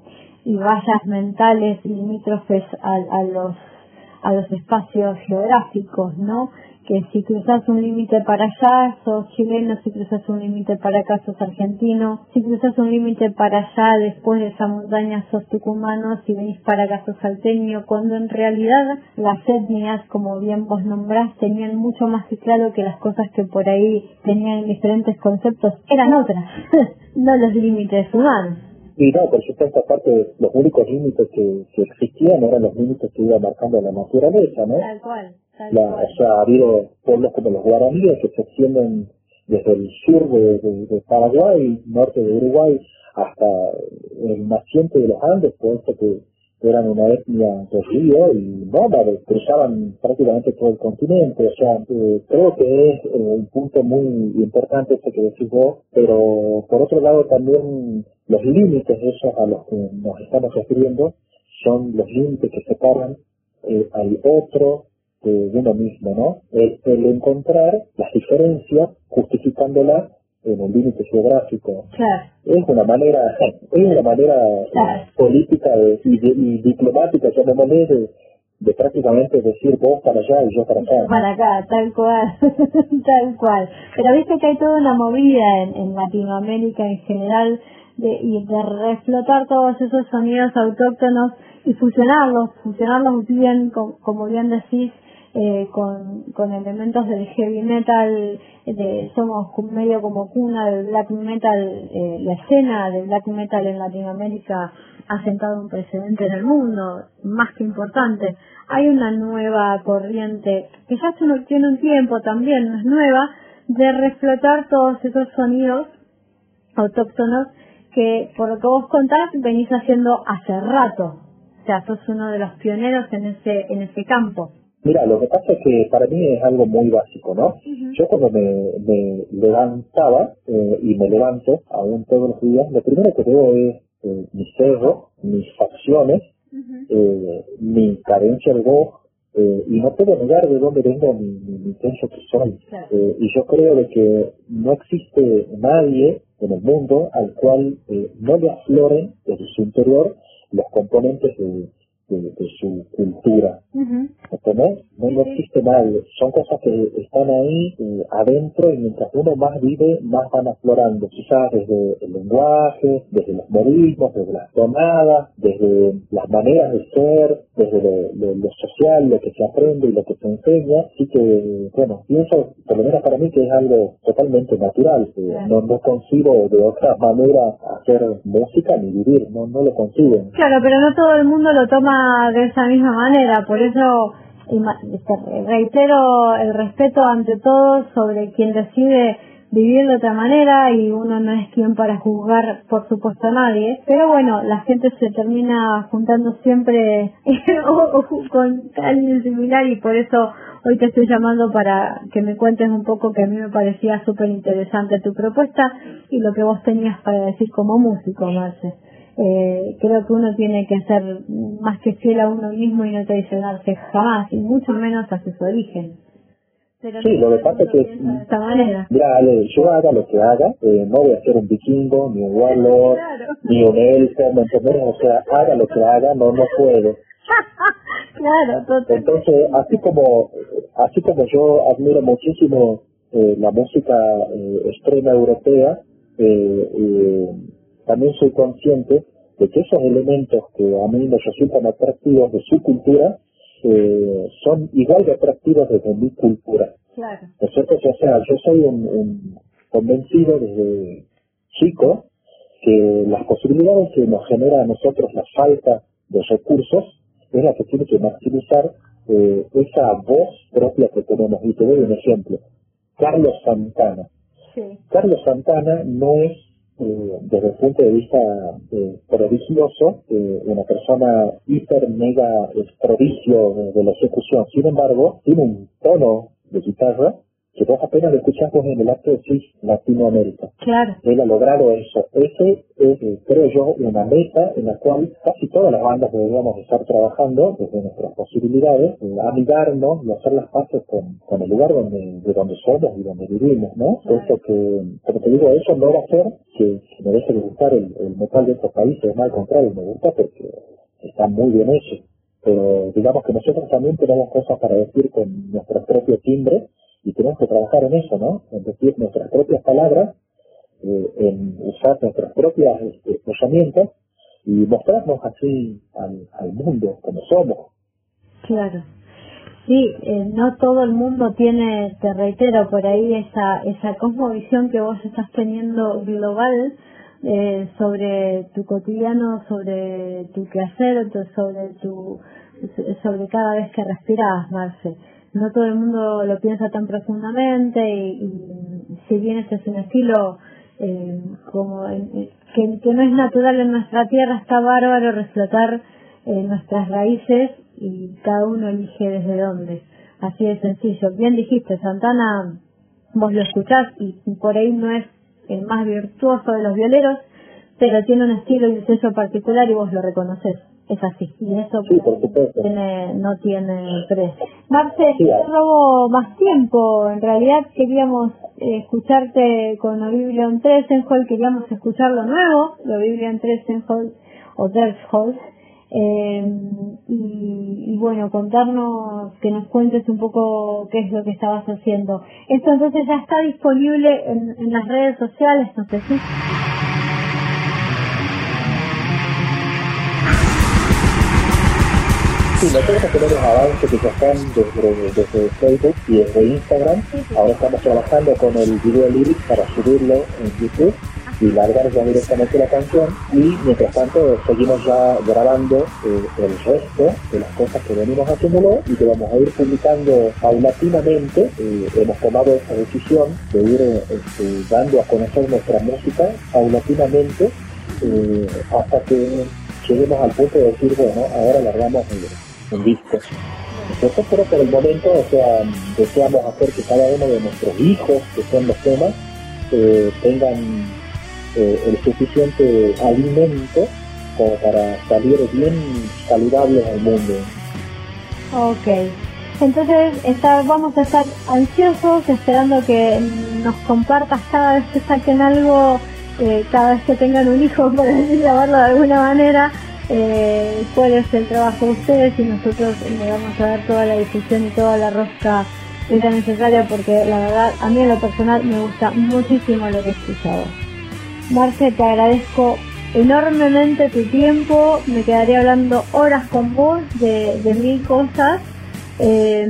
y vallas mentales limítrofes a, a los a los espacios geográficos, ¿no? Que si cruzas un límite para allá sos chileno, si cruzas un límite para acá sos argentino, si cruzas un límite para allá después de esa montaña sos tucumano, si venís para acá sos salteño, cuando en realidad las etnias, como bien vos nombrás, tenían mucho más que claro que las cosas que por ahí tenían diferentes conceptos eran otras, no los límites humanos. Y no, por supuesto, aparte, los únicos límites que, que existían eran los límites que iba marcando la naturaleza, ¿no? Tal cual, tal la, cual. O sea, ha habido pueblos como los guaraníes que se extienden desde el sur de, de, de Paraguay, norte de Uruguay, hasta el naciente de los Andes, por eso que eran una etnia de río y nómades, cruzaban prácticamente todo el continente. O sea, eh, creo que es eh, un punto muy importante este que decís vos, pero por otro lado también los límites esos a los que nos estamos refiriendo son los límites que separan eh, al otro de uno mismo, ¿no? El, el encontrar las diferencias justificándolas en un límite geográfico. Claro. Es una manera, es una manera claro. política de, y, de, y diplomática, llamémosle, de, de prácticamente decir vos para allá y yo para acá. Para acá, tal cual, tal cual. Pero viste que hay toda una movida en, en Latinoamérica en general de, y de reflotar todos esos sonidos autóctonos y fusionarlos, fusionarlos bien, como, como bien decís, Eh, con, con elementos del heavy metal, de, somos medio como cuna del black metal, eh, la escena del black metal en Latinoamérica ha sentado un precedente en el mundo, más que importante. Hay una nueva corriente, que ya tiene un tiempo también, no es nueva, de reflotar todos esos sonidos autóctonos que, por lo que vos contás, venís haciendo hace rato. O sea, sos uno de los pioneros en ese, en ese campo. Mira, lo que pasa es que para mí es algo muy básico, ¿no? Uh-huh. Yo cuando me, me levantaba, eh, y me levanto aún todos los días, lo primero que veo es eh, mi cerro, mis facciones, uh-huh. eh, mi cadencia de voz, eh, y no puedo negar de dónde vengo ni, ni, ni pienso que soy. Claro. Eh, y yo creo de que no existe nadie en el mundo al cual eh, no le afloren desde su interior los componentes de De, de su cultura. Uh-huh. ¿Entendés? No, no existe nadie. Son cosas que están ahí eh, adentro y mientras uno más vive, más van aflorando. Quizás desde el lenguaje, desde los modismos, desde las tonadas, desde las maneras de ser, desde lo, lo, lo social, lo que se aprende y lo que se enseña. Así que, bueno, pienso, por lo menos para mí, que es algo totalmente natural. Que claro. no, no concibo de otra manera hacer música ni vivir. No, no lo concibo. Claro, pero no todo el mundo lo toma de esa misma manera, por eso reitero el respeto ante todo sobre quien decide vivir de otra manera y uno no es quien para juzgar, por supuesto, a nadie, pero bueno, la gente se termina juntando siempre con alguien similar y por eso hoy te estoy llamando para que me cuentes un poco, que a mí me parecía súper interesante tu propuesta y lo que vos tenías para decir como músico, Marce. Eh, creo que uno tiene que ser más que fiel a uno mismo y no traicionarse jamás, y mucho menos hacia su origen. Pero sí, no lo que pasa es que, de esta manera. Mira, Ale, yo haga lo que haga, eh, no voy a ser un vikingo, ni un warlord, claro. ni un elfo, ¿me entiendes? O sea, haga lo que haga, no, no puedo. Claro, totalmente. Entonces, así como, así como yo admiro muchísimo eh, la música eh, extrema europea, eh, eh, también soy consciente de que esos elementos que a mí me resultan atractivos de su cultura eh, son igual de atractivos desde mi cultura. Claro. ¿No es cierto? O sea, yo soy un, un convencido desde chico que las posibilidades que nos genera a nosotros la falta de recursos es la que tiene que maximizar eh, esa voz propia que tenemos. Y te doy un ejemplo. Carlos Santana. Sí. Carlos Santana no es, eh, desde el punto de vista eh, prodigioso, eh, una persona hiper, mega eh, prodigio de, de la ejecución. Sin embargo, tiene un tono de guitarra que vos apenas lo escuchamos en el acto de Swiss Latinoamérica. Claro. Él ha logrado eso. Ese es, eh, creo yo, una meta en la cual casi todas las bandas deberíamos estar trabajando desde nuestras posibilidades, eh, amigarnos y hacer las paces con, con el lugar donde, de donde somos y donde vivimos, ¿no? Eso que, como te digo, eso no va a hacer que, que me deje de gustar el, el metal de estos países, no, al contrario, me gusta porque está muy bien hecho. Pero digamos que nosotros también tenemos cosas para decir con nuestro propio timbre, y tenemos que trabajar en eso, ¿no? En decir nuestras propias palabras, eh, en usar nuestras propias este, herramientas y mostrarnos así al, al mundo como somos. Claro. Sí, eh, no todo el mundo tiene, te reitero, por ahí esa, esa cosmovisión que vos estás teniendo global eh, sobre tu cotidiano, sobre tu quehacer, sobre tu, sobre cada vez que respiras, Marce. No todo el mundo lo piensa tan profundamente y, y si bien este es un estilo eh, como en, que, que no es natural en nuestra tierra, está bárbaro reflotar eh, nuestras raíces y cada uno elige desde dónde. Así de sencillo. Bien dijiste, Santana, vos lo escuchás y por ahí no es el más virtuoso de los violeros, pero tiene un estilo y un sello particular y vos lo reconoces. Es así, y eso sí, por supuesto. Tiene, no tiene precio. Marce, sí, no robo más tiempo. En realidad queríamos eh, escucharte con Oblivion Tresenhold, queríamos escuchar lo nuevo, lo Oblivion Tresenhold o Deathhold, eh, y, y bueno, contarnos, que nos cuentes un poco qué es lo que estabas haciendo. Esto entonces ya está disponible en, en las redes sociales, no sé si... Sí, nosotros tenemos avances que ya están desde, desde Facebook y desde Instagram. Ahora estamos trabajando con el video lyrics para subirlo en YouTube y largar ya directamente la canción. Y mientras tanto seguimos ya grabando eh, el resto de las cosas que venimos haciéndolo y que vamos a ir publicando paulatinamente. Eh, hemos tomado esa decisión de ir eh, este, dando a conocer nuestra música paulatinamente eh, hasta que lleguemos al punto de decir, bueno, ahora largamos el un disco. Entonces, pero por el momento, o sea, deseamos hacer que cada uno de nuestros hijos, que son los temas, eh, tengan eh, el suficiente alimento como para salir bien saludables al mundo. Ok. Entonces, está, vamos a estar ansiosos, esperando que nos compartas cada vez que saquen algo, eh, cada vez que tengan un hijo, por así llamarlo de alguna manera, Eh, cuál es el trabajo de ustedes y nosotros le vamos a dar toda la difusión y toda la rosca que sea necesaria, porque la verdad a mí en lo personal me gusta muchísimo lo que he escuchado. Marce, te agradezco enormemente tu tiempo, me quedaría hablando horas con vos de, de mil cosas, eh,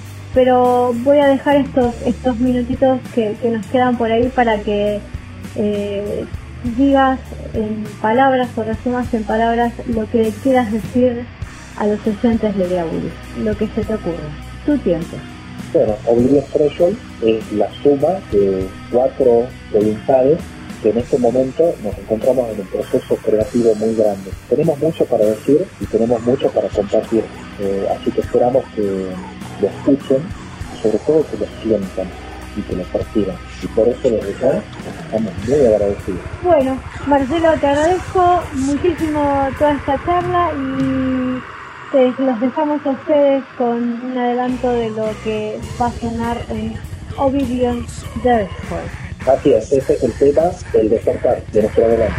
pero voy a dejar estos estos minutitos que, que nos quedan por ahí para que eh, digas en palabras o resumas en palabras lo que quieras decir a los oyentes de Diabolis, lo que se te ocurra. Tu tiempo. Bueno, Oblivion Tresenhold es la suma de cuatro voluntades que en este momento nos encontramos en un proceso creativo muy grande. Tenemos mucho para decir y tenemos mucho para compartir, eh, así que esperamos que lo escuchen y sobre todo que lo sientan y que lo perciban. Y por eso les decimos, estamos muy agradecidos. Bueno, Marcelo, te agradezco muchísimo toda esta charla y te, los dejamos a ustedes con un adelanto de lo que va a sonar en Oblivion Tresenhold. Así es, ese es el tema del despertar de nuestro adelante.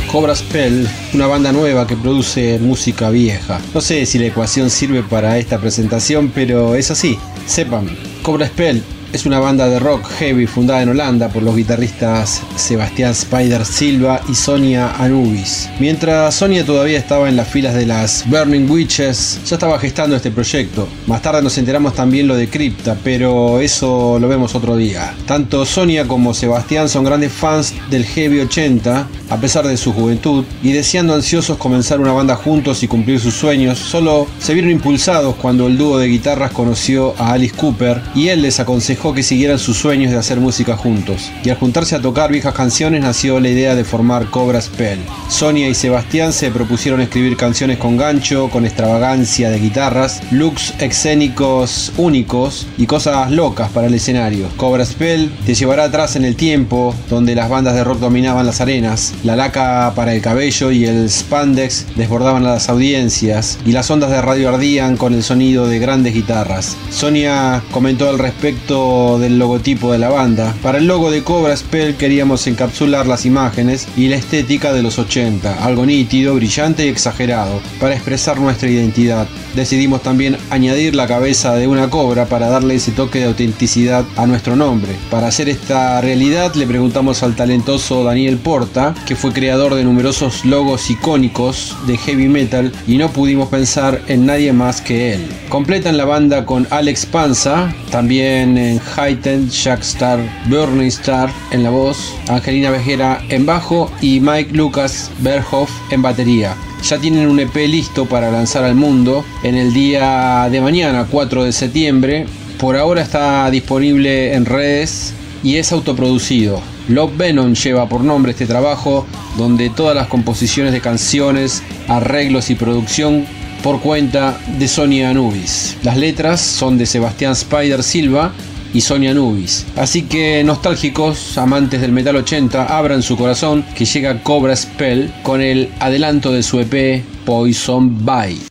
Cobra Spell, una banda nueva que produce música vieja. No sé si la ecuación sirve para esta presentación, pero es así. Sepan, Cobra Spell es una banda de rock heavy fundada en Holanda por los guitarristas Sebastián Spider Silva y Sonia Anubis. Mientras Sonia todavía estaba en las filas de las Burning Witches, ya estaba gestando este proyecto. Más tarde nos enteramos también lo de Crypta, pero eso lo vemos otro día. Tanto Sonia como Sebastián son grandes fans del heavy ochenta, a pesar de su juventud, y deseando ansiosos comenzar una banda juntos y cumplir sus sueños, solo se vieron impulsados cuando el dúo de guitarras conoció a Alice Cooper y él les aconsejó que siguieran sus sueños de hacer música juntos. Y al juntarse a tocar viejas canciones nació la idea de formar Cobra Spell. Sonia y Sebastián se propusieron escribir canciones con gancho, con extravagancia de guitarras, looks escénicos únicos y cosas locas para el escenario. Cobra Spell te llevará atrás en el tiempo, donde las bandas de rock dominaban las arenas, la laca para el cabello y el spandex desbordaban a las audiencias y las ondas de radio ardían con el sonido de grandes guitarras. Sonia comentó al respecto del logotipo de la banda. Para el logo de Cobra Spell queríamos encapsular las imágenes y la estética de los ochenta, algo nítido, brillante y exagerado, para expresar nuestra identidad. Decidimos también añadir la cabeza de una cobra para darle ese toque de autenticidad a nuestro nombre. Para hacer esta realidad le preguntamos al talentoso Daniel Porta, que fue creador de numerosos logos icónicos de heavy metal, y no pudimos pensar en nadie más que él. Completan la banda con Alex Panza, también en Heighten, Jack Starr, Burning Star en la voz, Angelina Vejera en bajo y Mike Lucas Berhoff en batería. Ya tienen un E P listo para lanzar al mundo en el día de mañana, cuatro de septiembre. Por ahora está disponible en redes y es autoproducido. Love Venom lleva por nombre este trabajo, donde todas las composiciones de canciones, arreglos y producción por cuenta de Sonia Anubis. Las letras son de Sebastián Spider Silva y Sonia Anubis. Así que nostálgicos, amantes del metal ochenta, abran su corazón, que llega Cobra Spell con el adelanto de su E P Poison Bite.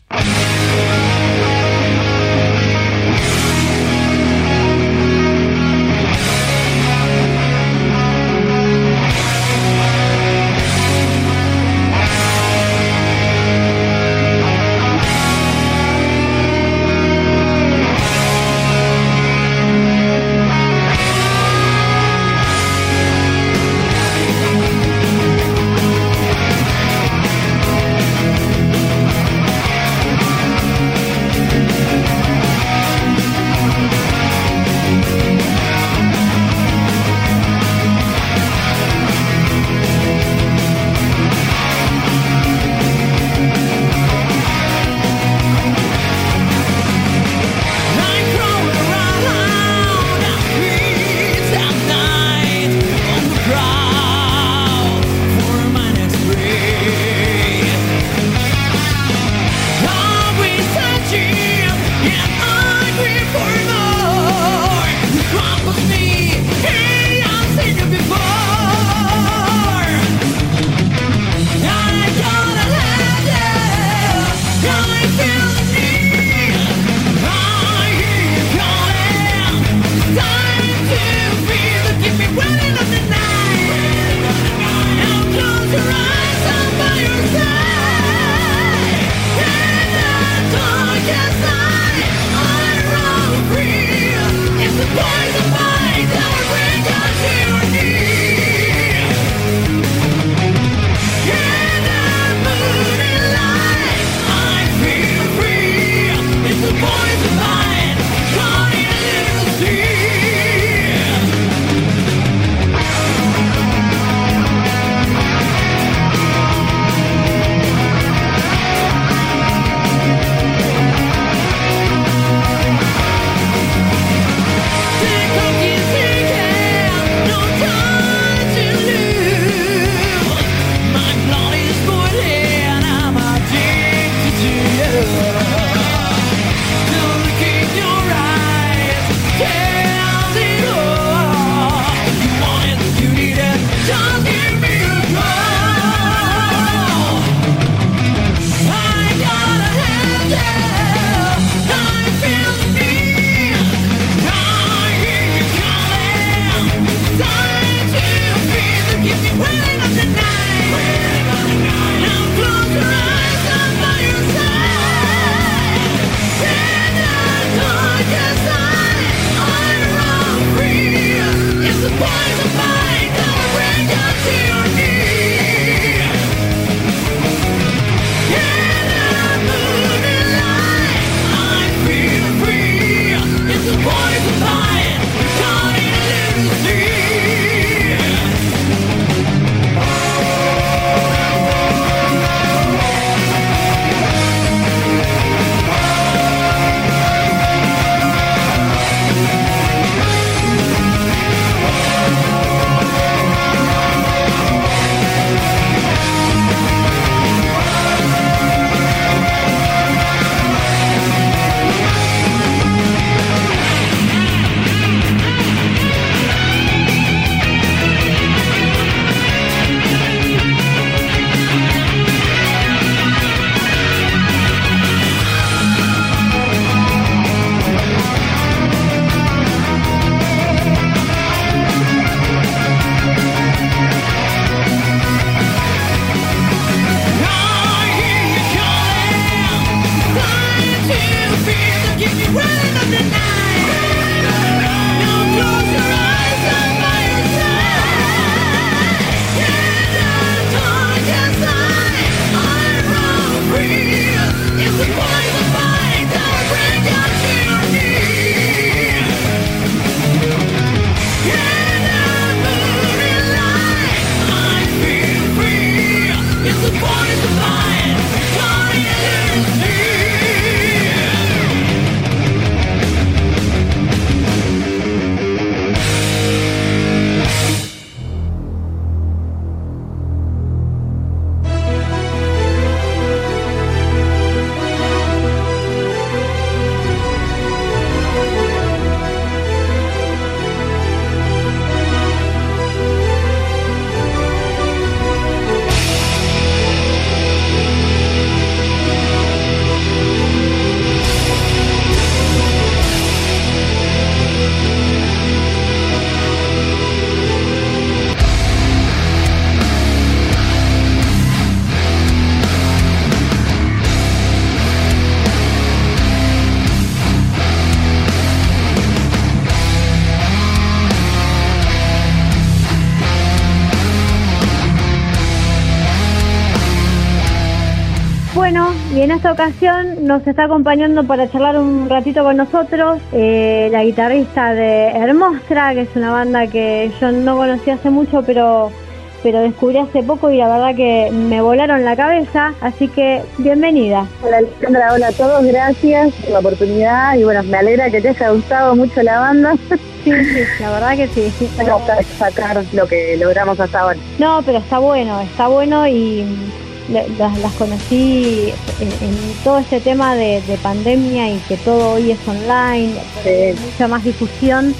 Y en esta ocasión nos está acompañando para charlar un ratito con nosotros eh, la guitarrista de Hermostra, que es una banda que yo no conocía hace mucho, pero pero descubrí hace poco y la verdad que me volaron la cabeza, así que bienvenida. Hola Alejandra, hola a todos, gracias por la oportunidad y bueno, me alegra que te haya gustado mucho la banda. Sí, sí, la verdad que sí. Vamos a sacar lo que logramos hasta ahora. No, pero está bueno, está bueno y las, las conocí en, en todo este tema de, de pandemia y que todo hoy es online, sí. Mucha más difusión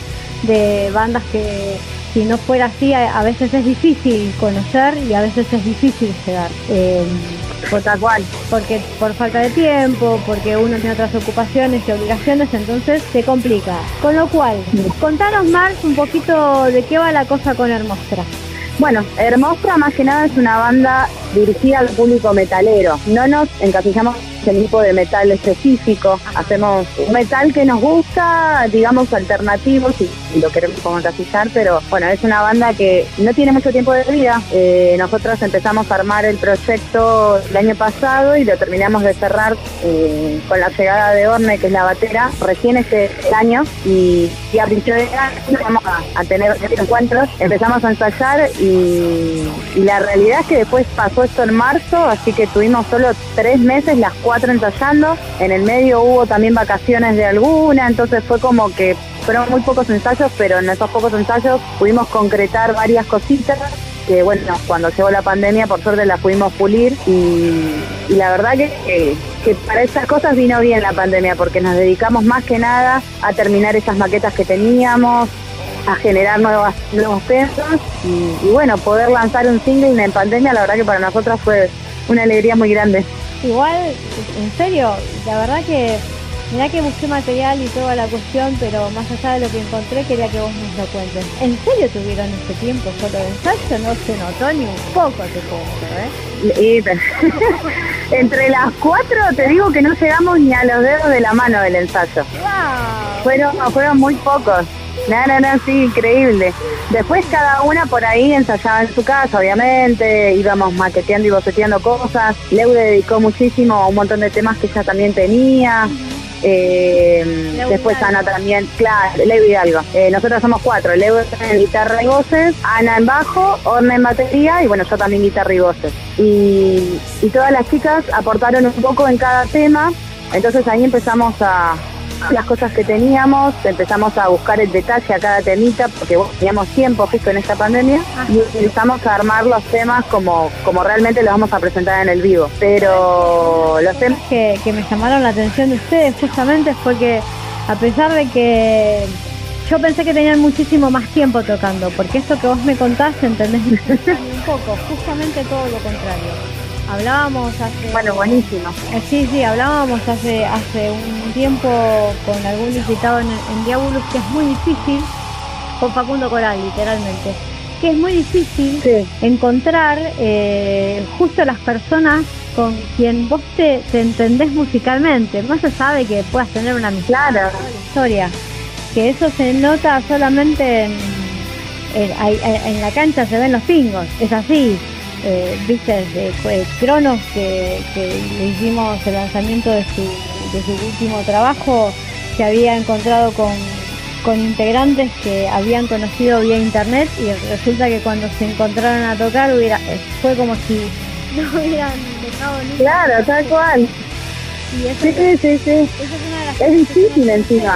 de bandas que si no fuera así a, a veces es difícil conocer y a veces es difícil llegar. Eh, Por tal cual. Porque por falta de tiempo, porque uno tiene otras ocupaciones y obligaciones, entonces se complica. Con lo cual, contanos más un poquito de qué va la cosa con Hermostra. Bueno, Hermostra más que nada es una banda dirigida al público metalero. No nos encasillamos en un tipo de metal específico. Hacemos un metal que nos gusta, digamos, alternativo, si lo queremos como encasillar, pero bueno, es una banda que no tiene mucho tiempo de vida. Eh, nosotros empezamos a armar el proyecto el año pasado y lo terminamos de cerrar eh, con la llegada de Orne, que es la batera, recién este año, y, y a principios de año vamos a, a tener encuentros. Empezamos a ensayar y, y la realidad es que después pasó esto en marzo, así que tuvimos solo tres meses, las cuatro ensayando. En el medio hubo también vacaciones de alguna, entonces fue como que fueron muy pocos ensayos, pero en esos pocos ensayos pudimos concretar varias cositas que, bueno, cuando llegó la pandemia por suerte las pudimos pulir y, y la verdad que, que, que para esas cosas vino bien la pandemia, porque nos dedicamos más que nada a terminar esas maquetas que teníamos, a generar nuevas, nuevos temas y, y bueno, poder lanzar un single en pandemia, la verdad que para nosotras fue una alegría muy grande. Igual, en serio, la verdad que mirá que busqué material y toda la cuestión, pero más allá de lo que encontré quería que vos nos lo cuentes. ¿En serio tuvieron ese tiempo solo de ensayo? No se notó ni un poco, te cuento, ¿eh? Y, entre las cuatro te digo que no llegamos ni a los dedos de la mano del ensayo. Wow. Fueron, fueron muy pocos. No, no, no, sí, increíble. Después cada una por ahí ensayaba en su casa, obviamente, íbamos maqueteando y boceteando cosas. Leu dedicó muchísimo a un montón de temas que ella también tenía. Eh, después Ana también, claro, Leu Hidalgo. Eh, nosotros somos cuatro, Leu en guitarra y voces, Ana en bajo, Orne en batería y bueno, yo también guitarra y voces. Y, y todas las chicas aportaron un poco en cada tema, entonces ahí empezamos a... las cosas que teníamos, empezamos a buscar el detalle a cada temita, porque bueno, teníamos tiempo justo en esta pandemia, y empezamos a armar los temas como, como realmente los vamos a presentar en el vivo. Pero los temas que, que me llamaron la atención de ustedes justamente fue que, a pesar de que yo pensé que tenían muchísimo más tiempo tocando, porque esto que vos me contaste, ¿entendés? Un poco, justamente todo lo contrario. Hablábamos hace... Bueno, buenísimo. Eh, sí, sí, hablábamos hace hace un tiempo con algún invitado en, en Diabolus, que es muy difícil, con Facundo Coral, literalmente, que es muy difícil sí. encontrar eh, justo las personas con quien vos te, te entendés musicalmente, más allá de que puedas tener una amistad, claro. una historia, que eso se nota solamente en, en, en la cancha, se ven los pingos, es así. Eh, viste, de, de Cronos, que, que le hicimos el lanzamiento de su, de su último trabajo, se había encontrado con, con integrantes que habían conocido vía internet y resulta que cuando se encontraron a tocar hubiera, fue como si no hubieran dejado ni... Claro, tal cual. Y eso, sí, sí, sí, sí. Eso es una de las es difícil encima.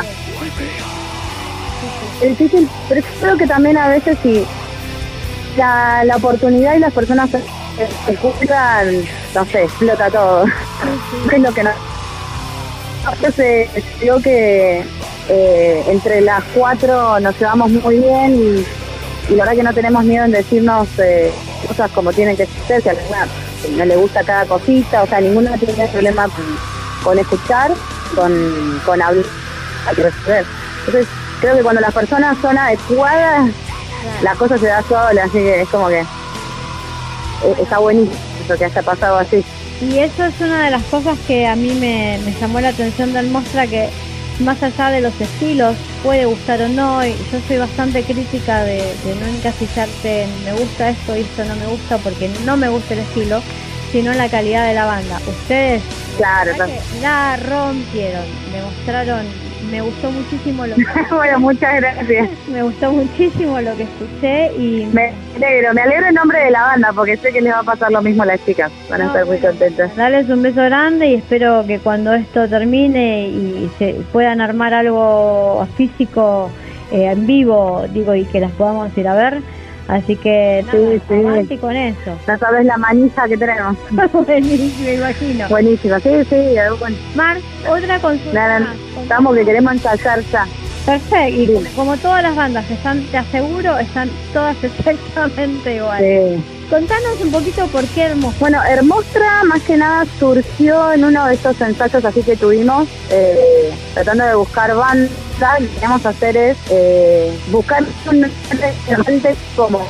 Es difícil, pero yo creo que también a veces sí. La, la oportunidad y las personas que se encuentran, no sé, explota todo. Sí, sí. ¿Qué es lo que no? Entonces, creo que eh, entre las cuatro nos llevamos muy bien y, y la verdad que no tenemos miedo en decirnos eh, cosas como tienen que ser, que a alguna no le gusta cada cosita, o sea, ninguno tiene problema con, con escuchar, con, con hablar, hay que resolver. Entonces, creo que cuando las personas son adecuadas, las cosas se dan solas, así que es como que eh, está buenísimo eso que haya pasado así. Y eso es una de las cosas que a mí me, me llamó la atención del Mostra, que más allá de los estilos, puede gustar o no, y yo soy bastante crítica de, de no encasillarte en me gusta esto y esto no me gusta porque no me gusta el estilo, sino la calidad de la banda. Ustedes Claro, La, verdad que la rompieron, me mostraron, me gustó muchísimo lo que bueno, muchas gracias. me gustó muchísimo lo que escuché y me alegro, me alegro en nombre de la banda porque sé que les va a pasar lo mismo a las chicas, van a no, estar muy bueno, contentas. Darles un beso grande y espero que cuando esto termine y se puedan armar algo físico eh, en vivo, digo, y que las podamos ir a ver. Así que nada, sí, sí. avante con eso. No sabes la manija que tenemos. Buenísimo, me imagino. Buenísimo, sí, sí. Bueno. Mar, otra consulta. Nada, más. Estamos que queremos ensayar ya. Perfecto, y como, como todas las bandas están, te aseguro, están todas exactamente igual. Sí. Contanos un poquito por qué Hermostra. Bueno, Hermostra más que nada surgió en uno de estos ensayos así que tuvimos, eh, tratando de buscar bandas. Lo que queremos hacer es eh, buscar un realmente como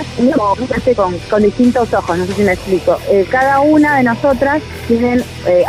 con, con distintos ojos, no sé si me explico. Eh, cada una de nosotras tienen eh,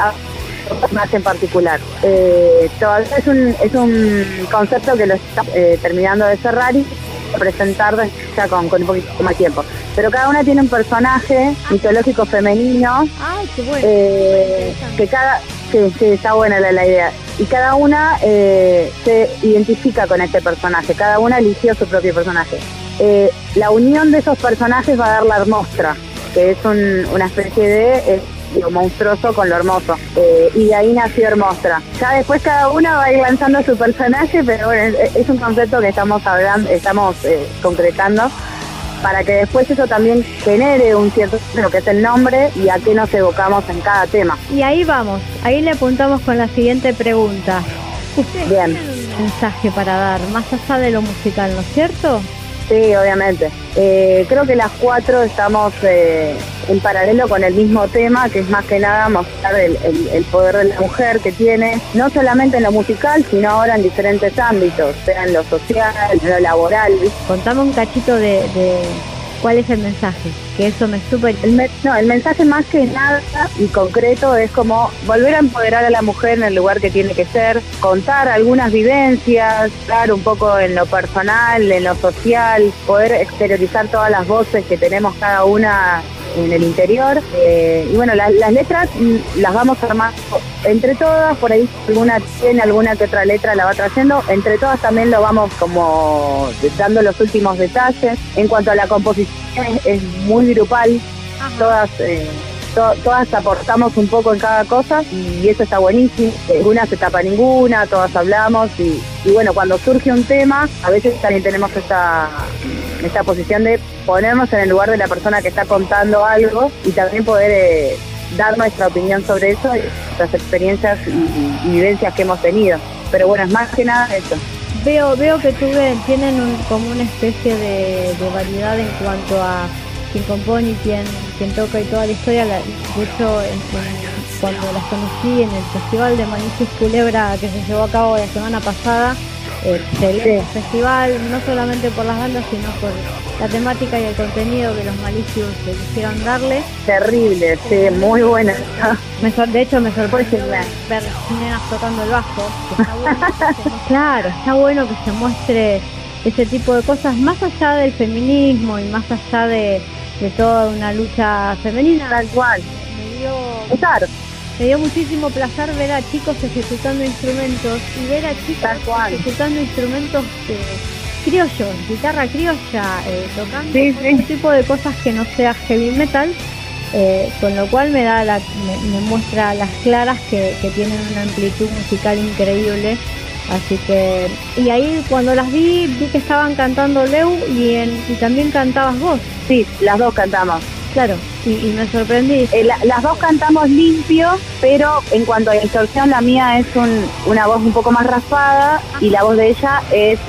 más en particular. Eh, todavía es un, es un concepto que lo estamos eh, terminando de cerrar y presentar ya con, con un poquito más tiempo. Pero cada una tiene un personaje mitológico femenino. Ay, qué bueno. Eh, que cada, sí, sí, está buena la, la idea. Y cada una eh, se identifica con este personaje. Cada una eligió su propio personaje. Eh, la unión de esos personajes va a dar la Hermostra, que es un, una especie de eh, lo monstruoso con lo hermoso. Eh, y de ahí nació Hermostra. Ya después cada una va a ir lanzando su personaje, pero bueno, es, es un concepto que estamos hablando, estamos eh, concretando, para que después eso también genere un cierto, lo que es el nombre y a qué nos evocamos en cada tema. Y ahí vamos, ahí le apuntamos con la siguiente pregunta. ¿Ustedes Bien. tienen un mensaje para dar, más allá de lo musical, ¿no es cierto? Sí, obviamente. Eh, creo que las cuatro estamos eh, en paralelo con el mismo tema, que es más que nada mostrar el, el, el poder de la mujer que tiene, no solamente en lo musical, sino ahora en diferentes ámbitos, sea en lo social, en lo laboral. Contame un cachito de, de cuál es el mensaje, que eso me súper... El, me, no, el mensaje más que nada y concreto es como volver a empoderar a la mujer en el lugar que tiene que ser, contar algunas vivencias, dar un poco en lo personal, en lo social, poder exteriorizar todas las voces que tenemos cada una en el interior. Eh, y bueno, la, las letras las vamos armando entre todas, por ahí alguna tiene alguna que otra letra la va trayendo, entre todas también lo vamos como dando los últimos detalles. En cuanto a la composición es, es muy grupal. Ajá. todas eh, to, todas aportamos un poco en cada cosa y eso está buenísimo. Ninguna se tapa ninguna, todas hablamos y, y bueno, cuando surge un tema a veces también tenemos esta esta posición de ponernos en el lugar de la persona que está contando algo y también poder eh, dar nuestra opinión sobre eso y las experiencias y, y, y vivencias que hemos tenido. Pero bueno, es más que nada eso. Veo veo que tuve, tienen un, como una especie de, de variedad en cuanto a quién compone y quién, quién toca y toda la historia. La, de hecho, en, en, cuando las conocí en el Festival de Manichis Culebra que se llevó a cabo la semana pasada, excelente sí. festival, no solamente por las bandas, sino por la temática y el contenido que los malicios le quisieron darle. Terrible, sí, muy buena. Me sor- de hecho me sorprende ver, ver nenas tocando el bajo, que está bueno, que se, claro, está bueno que se muestre ese tipo de cosas, más allá del feminismo y más allá de, de toda una lucha femenina. Tal cual. Me dio... Claro. Me dio muchísimo placer ver a chicos ejecutando instrumentos y ver a chicas ejecutando instrumentos eh, criollos, guitarra criolla, eh, tocando sí, sí. un tipo de cosas que no sea heavy metal, eh, con lo cual me da la, me, me muestra a las claras que, que tienen una amplitud musical increíble. Así que, y ahí cuando las vi, vi que estaban cantando Leu y, en, y también cantabas vos. Sí, las dos cantamos. Claro, y, y me sorprendí. Eh, la, las dos cantamos limpio, pero en cuanto a la distorsión, la mía es un, una voz un poco más raspada y la voz de ella es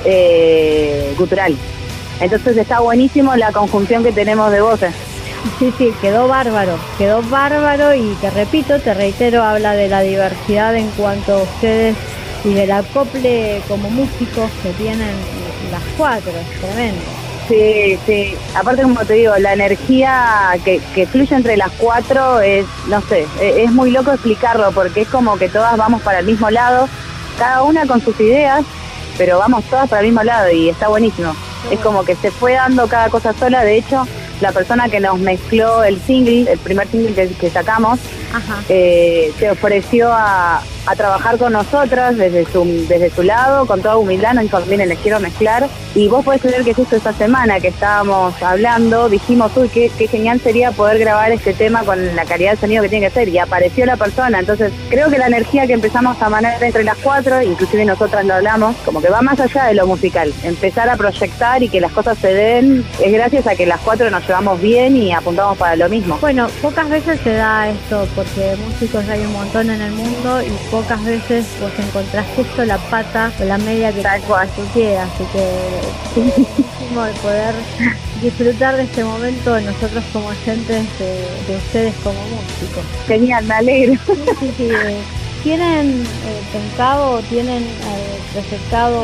eh, gutural. Entonces está buenísimo la conjunción que tenemos de voces. Sí, sí, quedó bárbaro, quedó bárbaro y te repito, te reitero, habla de la diversidad en cuanto a ustedes y del acople como músicos que tienen las cuatro, es tremendo. Sí, sí, aparte como te digo, la energía que, que fluye entre las cuatro es, no sé, es, es muy loco explicarlo porque es como que todas vamos para el mismo lado, cada una con sus ideas, pero vamos todas para el mismo lado y está buenísimo. Sí. Es como que se fue dando cada cosa sola, de hecho, la persona que nos mezcló el single, el primer single que, que sacamos, eh, se ofreció a, a trabajar con nosotras desde su desde su lado, con toda humildad, no también les quiero mezclar. Y vos podés creer que justo esta semana que estábamos hablando, dijimos, uy, qué, qué genial sería poder grabar este tema con la calidad de sonido que tiene que ser, y apareció la persona. Entonces creo que la energía que empezamos a manejar entre las cuatro, inclusive nosotras lo hablamos, como que va más allá de lo musical. Empezar a proyectar y que las cosas se den es gracias a que las cuatro nos llevamos bien y apuntamos para lo mismo. Bueno, pocas veces se da esto, porque músicos hay un montón en el mundo y pocas veces vos encontrás justo la pata o la media que tú quieras, así que es muchísimo de poder disfrutar de este momento de nosotros como oyentes, de, de ustedes como músicos. Genial, me alegro. Sí, sí, sí. ¿Tienen eh, pensado, tienen eh, proyectado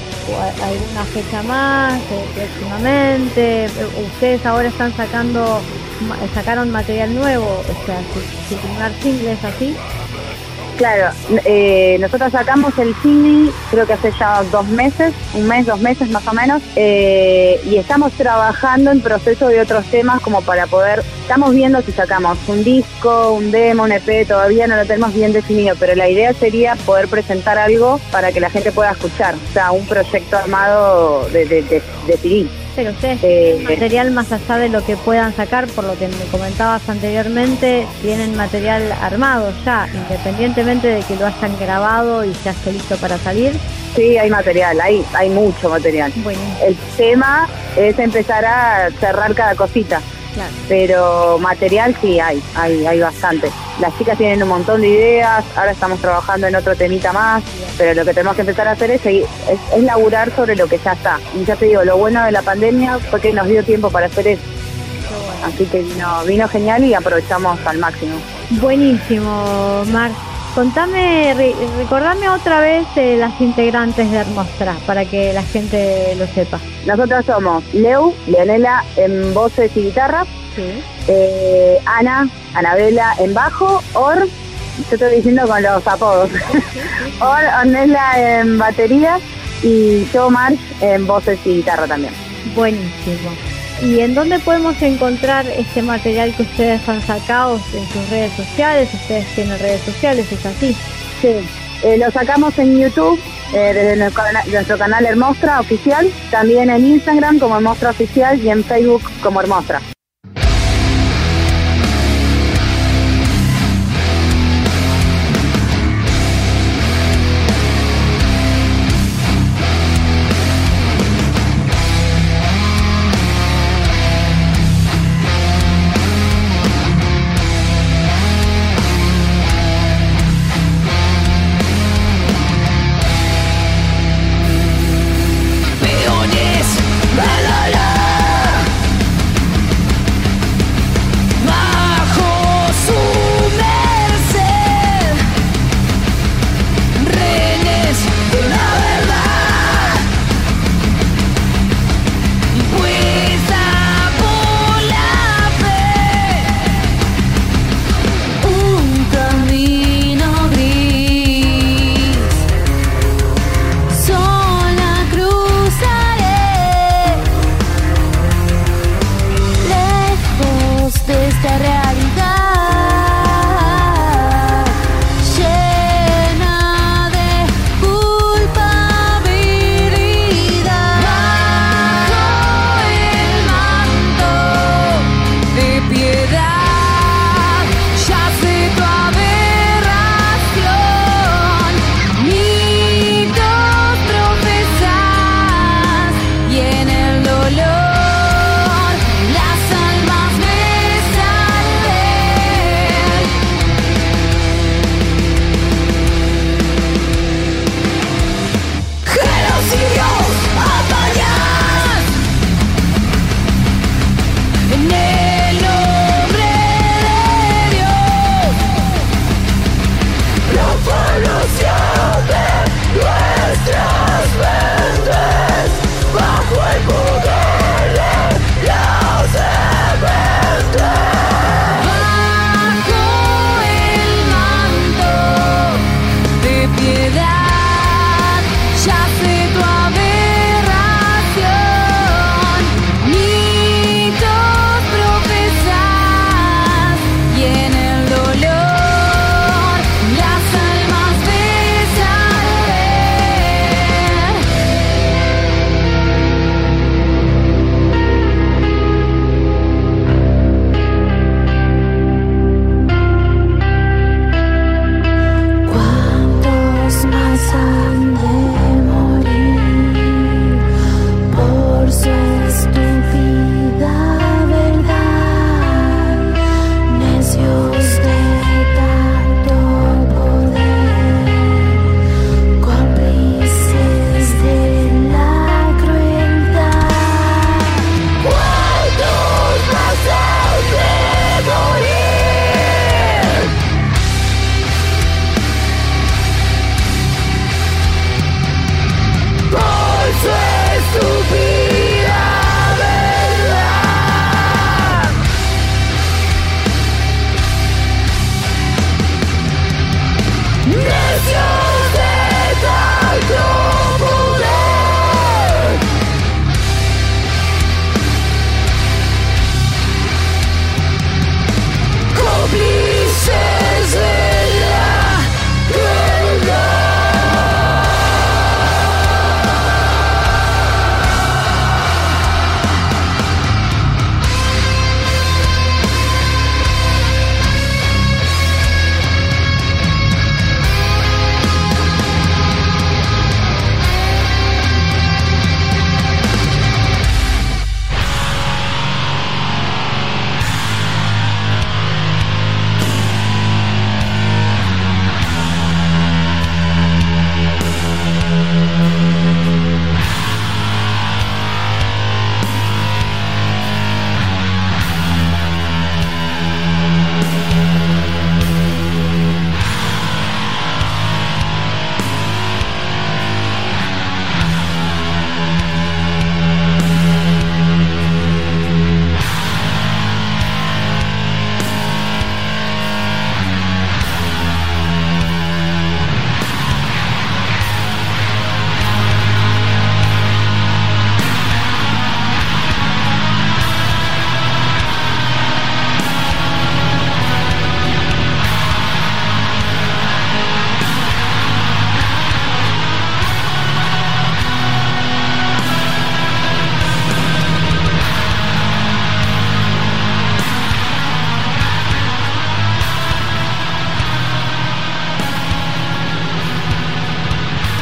alguna fecha más eh, próximamente? Ustedes ahora están sacando, sacaron material nuevo, o sea, su, su primer single es así. Claro, eh, nosotros sacamos el single creo que hace ya dos meses, un mes, dos meses más o menos, eh, y estamos trabajando en proceso de otros temas como para poder, estamos viendo si sacamos un disco, un demo, un E P, todavía no lo tenemos bien definido, pero la idea sería poder presentar algo para que la gente pueda escuchar, o sea, un proyecto armado de, de, de, de C D. Pero ustedes tienen eh, material más allá de lo que puedan sacar, por lo que me comentabas anteriormente, tienen material armado ya, independientemente de que lo hayan grabado y ya esté listo para salir. Sí, hay material, hay hay mucho material. Bueno. El tema es empezar a cerrar cada cosita. Claro. Pero material sí hay, hay, hay bastante. Las chicas tienen un montón de ideas, ahora estamos trabajando en otro temita más, pero lo que tenemos que empezar a hacer es, seguir, es, es laburar sobre lo que ya está. Y ya te digo, lo bueno de la pandemia fue que nos dio tiempo para hacer eso. Bueno. Así que vino, vino genial y aprovechamos al máximo. Buenísimo, Mar. Contame, re, recordame otra vez eh, las integrantes de Hermostra, para que la gente lo sepa. Nosotros somos Leu, Leonela en voces y guitarra, sí. eh, Ana, Anabela en bajo, Or, yo estoy diciendo con los apodos, Or, Ornella en batería y yo, March, en voces y guitarra también. Buenísimo. ¿Y en dónde podemos encontrar este material que ustedes han sacado en sus redes sociales? Ustedes tienen redes sociales, ¿es así? Sí, eh, lo sacamos en YouTube, eh, desde nuestro, nuestro canal Hermostra Oficial, también en Instagram como Hermostra Oficial y en Facebook como Hermostra.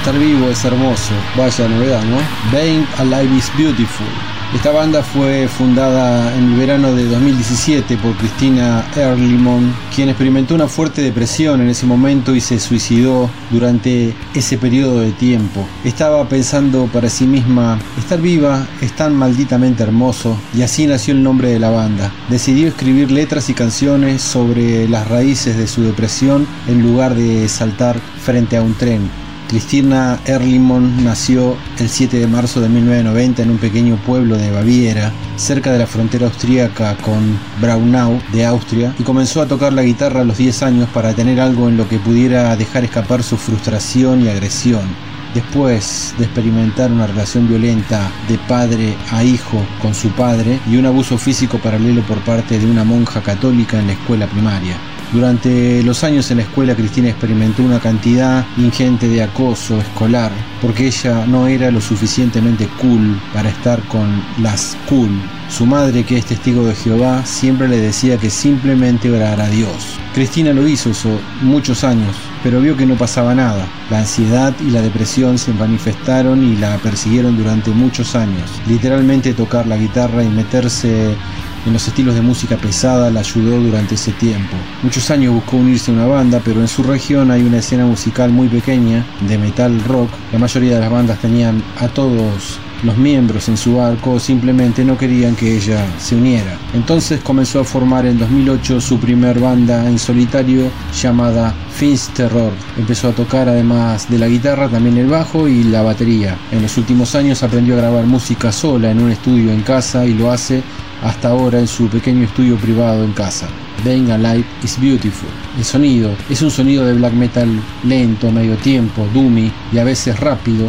Estar vivo es hermoso, vaya novedad, ¿no? Being Alive is Beautiful. Esta banda fue fundada en el verano de dos mil diecisiete por Christina Earlimon, quien experimentó una fuerte depresión en ese momento y se suicidó durante ese periodo de tiempo. Estaba pensando para sí misma, estar viva es tan malditamente hermoso, y así nació el nombre de la banda. Decidió escribir letras y canciones sobre las raíces de su depresión en lugar de saltar frente a un tren. Christina Earlimon nació el siete de marzo de mil novecientos noventa en un pequeño pueblo de Baviera, cerca de la frontera austríaca con Braunau de Austria, y comenzó a tocar la guitarra a los diez años para tener algo en lo que pudiera dejar escapar su frustración y agresión. Después de experimentar una relación violenta de padre a hijo con su padre y un abuso físico paralelo por parte de una monja católica en la escuela primaria. Durante los años en la escuela, Cristina experimentó una cantidad ingente de acoso escolar porque ella no era lo suficientemente cool para estar con las cool. Su madre, que es testigo de Jehová, siempre le decía que simplemente orara a Dios. Cristina lo hizo eso muchos años, pero vio que no pasaba nada. La ansiedad y la depresión se manifestaron y la persiguieron durante muchos años. Literalmente tocar la guitarra y meterse en los estilos de música pesada la ayudó durante ese tiempo. Muchos años buscó unirse a una banda, pero en su región hay una escena musical muy pequeña de metal rock. La mayoría de las bandas tenían a todos los miembros en su barco, simplemente no querían que ella se uniera. Entonces comenzó a formar en dos mil ocho su primer banda en solitario llamada Finsterror. Empezó a tocar, además de la guitarra, también el bajo y la batería. En los últimos años aprendió a grabar música sola en un estudio en casa y lo hace hasta ahora en su pequeño estudio privado en casa. Being Alive is Beautiful. El sonido es un sonido de black metal lento, medio tiempo, doomy y a veces rápido,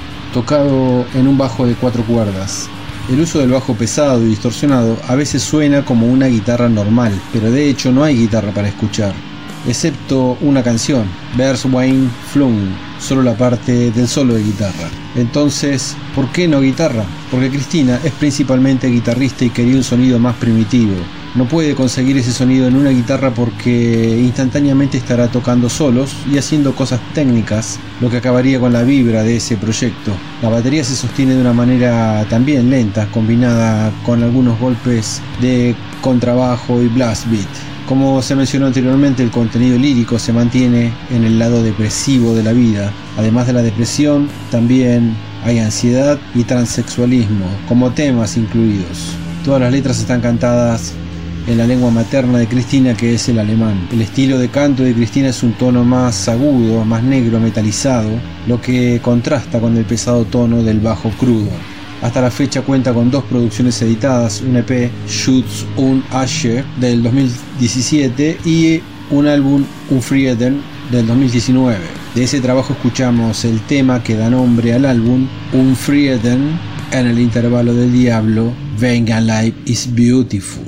tocado en un bajo de cuatro cuerdas. El uso del bajo pesado y distorsionado a veces suena como una guitarra normal, pero de hecho no hay guitarra para escuchar, excepto una canción, Vers Wayne Flung, solo la parte del solo de guitarra. Entonces, ¿por qué no guitarra? Porque Cristina es principalmente guitarrista y quería un sonido más primitivo. No puede conseguir ese sonido en una guitarra porque instantáneamente estará tocando solos y haciendo cosas técnicas, lo que acabaría con la vibra de ese proyecto. La batería se sostiene de una manera también lenta, combinada con algunos golpes de contrabajo y blast beat. Como se mencionó anteriormente, el contenido lírico se mantiene en el lado depresivo de la vida. Además de la depresión, también hay ansiedad y transexualismo como temas incluidos. Todas las letras están cantadas en la lengua materna de Cristina, que es el alemán. El estilo de canto de Cristina es un tono más agudo, más negro, metalizado, lo que contrasta con el pesado tono del bajo crudo. Hasta la fecha cuenta con dos producciones editadas, un E P, Schutz und Asche, del dos mil diecisiete, y un álbum, Unfrieden, del dos mil diecinueve. De ese trabajo escuchamos el tema que da nombre al álbum, Unfrieden, en el intervalo del diablo, Being Alive is Beautiful.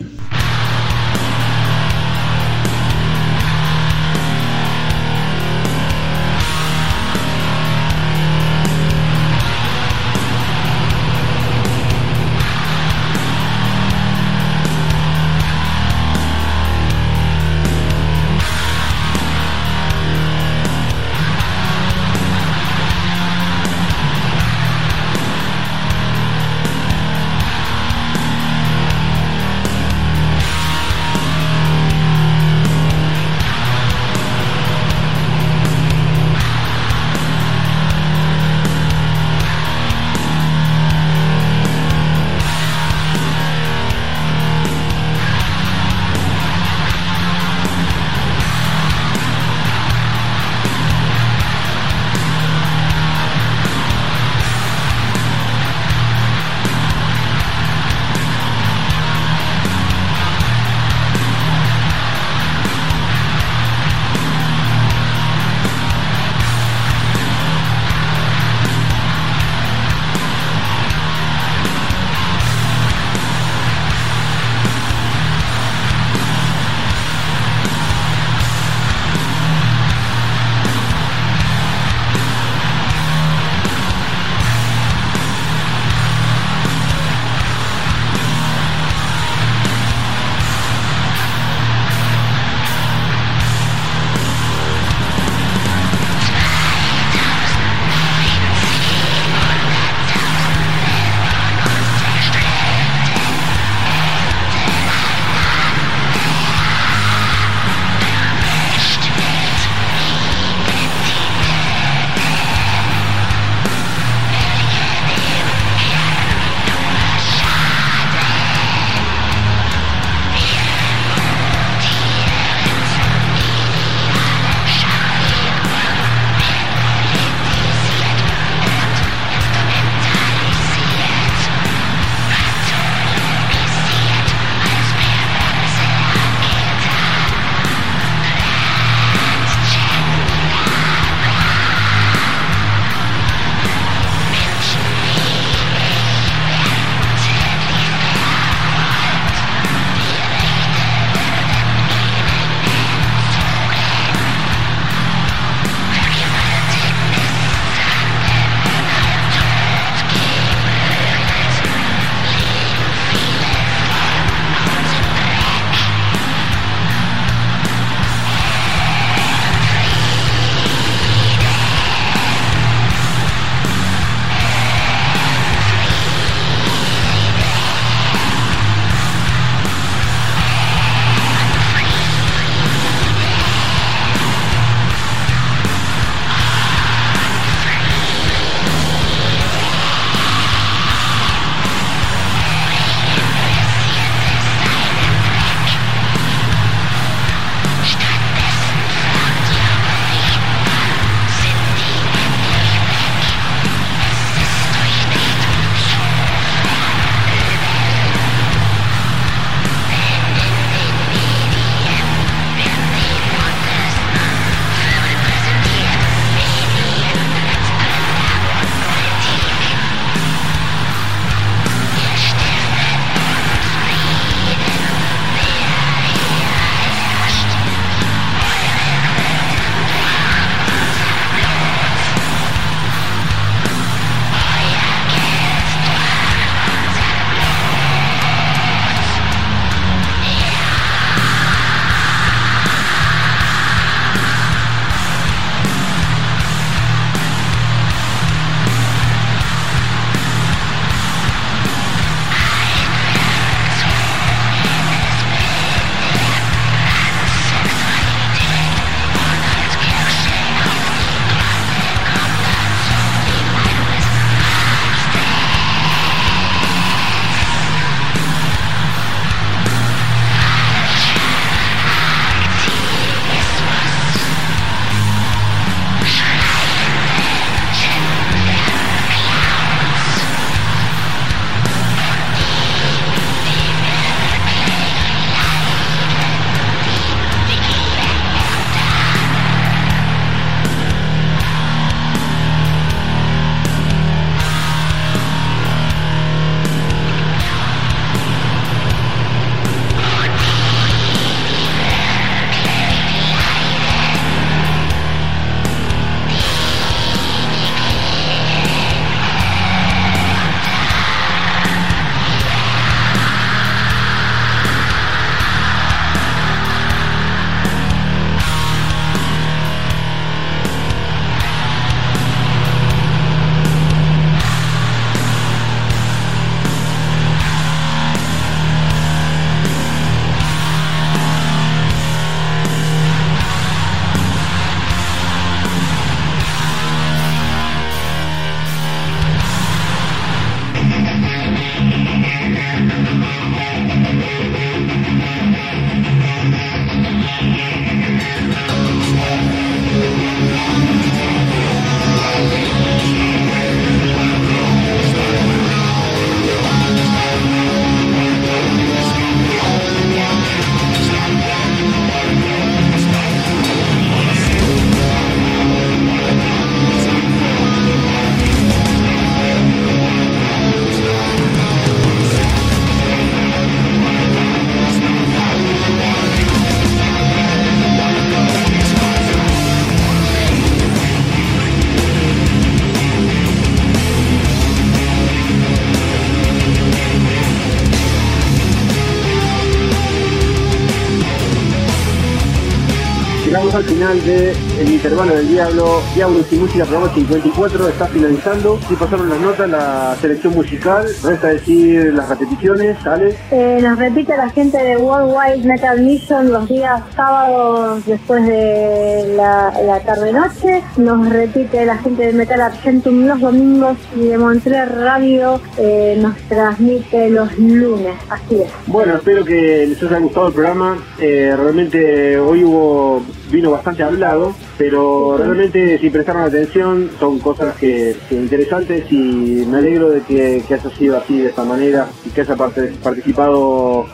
llegamos al final del intervalo del Diablo. Diablos y Música, programa cincuenta y cuatro, está finalizando. Si pasaron las notas, la selección musical, resta decir las repeticiones, ¿sale? Eh, nos repite la gente de Worldwide Metal Mission los días sábados después de la, la tarde-noche. Nos repite la gente de Metal Argentum los domingos y de Montreal Radio eh, nos transmite los lunes. Así es. Bueno, espero que les haya gustado el programa. Eh, realmente hoy hubo vino bastante hablado, pero realmente si prestaron atención son cosas que, que interesantes, y me alegro de que, que haya sido así de esta manera y que haya parte, participado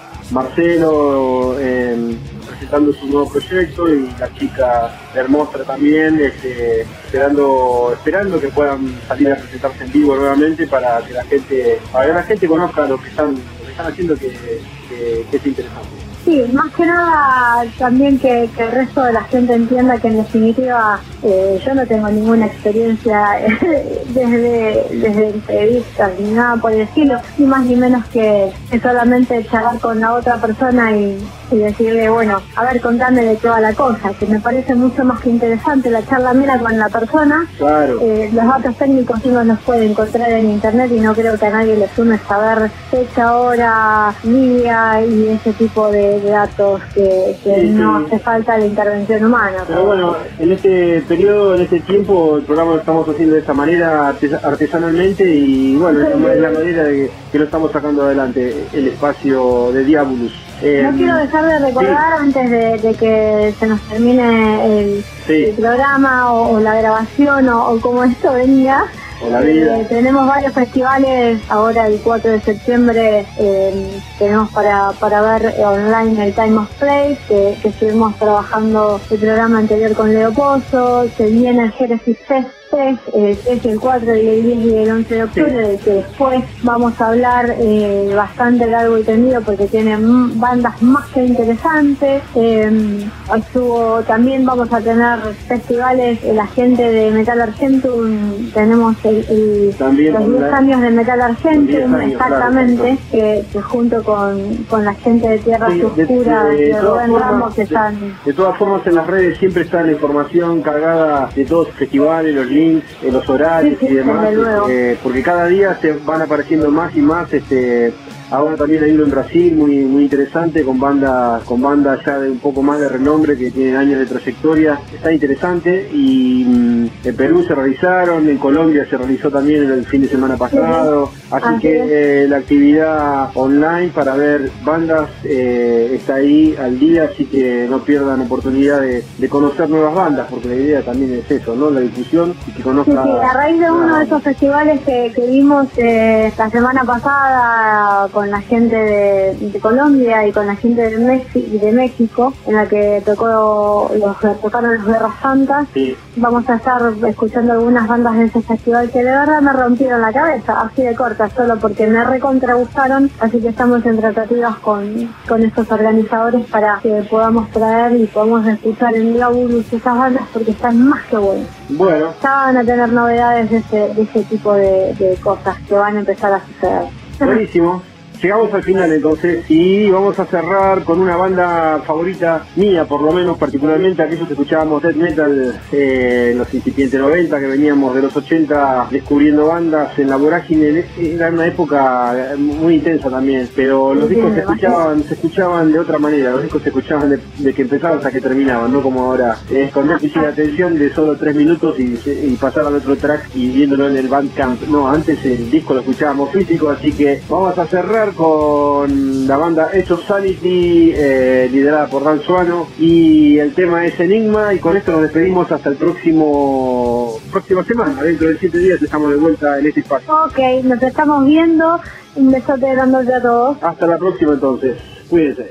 Marcelo eh, presentando su nuevo proyecto, y la chica Hermosa también, este, esperando esperando que puedan salir a presentarse en vivo nuevamente para que la gente para que la gente conozca lo que están, lo que están haciendo, que, que, que es interesante. Sí, más que nada también que, que el resto de la gente entienda que en definitiva eh, yo no tengo ninguna experiencia desde, desde entrevistas ni nada por el estilo, ni más ni menos que, que solamente charlar con la otra persona y, y decirle, bueno, a ver, contame de toda la cosa, que me parece mucho más que interesante la charla mera con la persona. Claro. Eh, los datos técnicos uno los puede encontrar en internet y no creo que a nadie le sume saber fecha, hora, día y ese tipo de, de datos que, que sí, no sí. hace falta de intervención humana. Pero bueno, en este periodo, en este tiempo, el programa lo estamos haciendo de esta manera, artes- artesanalmente, y bueno, es la, es la manera de que lo estamos sacando adelante, el espacio de Diabolus. Eh, no quiero dejar de recordar, sí. antes de, de que se nos termine el, sí. el programa o, o la grabación o, o como esto venga, eh, tenemos varios festivales. Ahora el cuatro de septiembre eh, tenemos para, para ver online el Time of Play, que, que estuvimos trabajando el programa anterior con Leo Pozo. Se viene el Genesis Fest, eh, que es el cuatro, y el diez y el once de octubre, sí. del que después vamos a hablar eh, bastante largo y tendido, porque tiene bandas más que interesantes. Eh, estuvo, también vamos a tener festivales, la gente de Metal Argentum, tenemos el, el, también, los diez años de Metal Argentum, años, exactamente, claro, que, que junto con, con la gente de Tierra sí, Oscura, de, de, de, de Rubén Ramos, que de, están... De todas formas, en las redes siempre está la información cargada de todos los festivales, los links, eh, los horarios, sí, sí, y demás, eh, porque cada día se van apareciendo más y más. Este, ahora también hay uno en Brasil muy muy interesante, con bandas con bandas ya de un poco más de renombre, que tienen años de trayectoria. Está interesante. Y mmm, en Perú se realizaron, en Colombia se realizó también el fin de semana pasado, sí, así ah, que eh, la actividad online para ver bandas eh, está ahí al día, así que no pierdan oportunidad de, de conocer nuevas bandas, porque la idea también es eso, ¿no? La difusión, y que conozcan. Sí, sí, a raíz de uno de esos festivales que, que vimos eh, la semana pasada con la gente de, de Colombia y con la gente de, Mexi- de México, en la que tocó los tocaron los Guerras Santas, sí. Vamos a estar escuchando algunas bandas de ese festival que de verdad me rompieron la cabeza, así de corta, solo porque me recontra gustaron, así que estamos en tratativas con, con estos organizadores para que podamos traer y podamos escuchar en Diabolus esas bandas, porque están más que buenas. Bueno. Ya van a tener novedades de ese, de ese tipo de, de cosas que van a empezar a suceder. Buenísimo. Llegamos al final entonces, y vamos a cerrar con una banda favorita mía, por lo menos, particularmente aquellos que escuchábamos death metal eh, en los incipientes noventa, que veníamos de los ochenta descubriendo bandas en la vorágine. Era una época muy intensa también, pero los discos se escuchaban se escuchaban de otra manera, los discos se escuchaban de, de que empezaban hasta que terminaban, no como ahora, eh, con déficit de atención de solo tres minutos y, y pasar al otro track y viéndolo en el Bandcamp. No, antes el disco lo escuchábamos físico, así que vamos a cerrar con la banda Edge of Sanity, eh, liderada por Dan Suano, y el tema es Enigma, y con esto nos despedimos hasta el próximo próxima semana. Dentro de siete días estamos de vuelta en este espacio. Ok, nos estamos viendo. Un besote grandote a todos. Hasta la próxima entonces. Cuídense.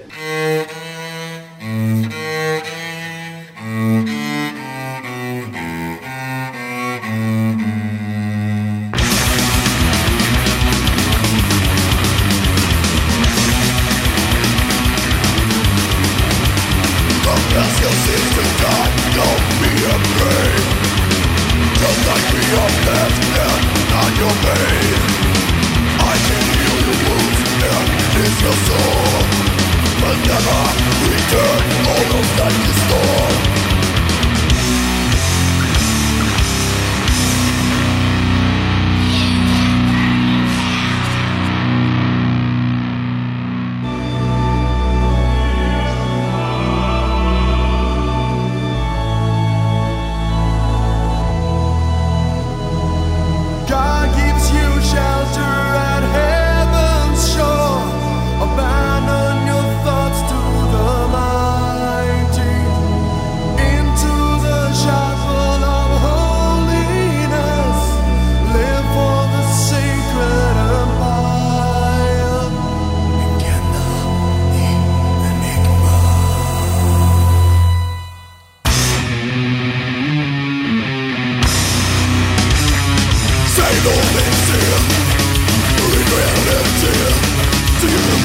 Never return, all of that is gone.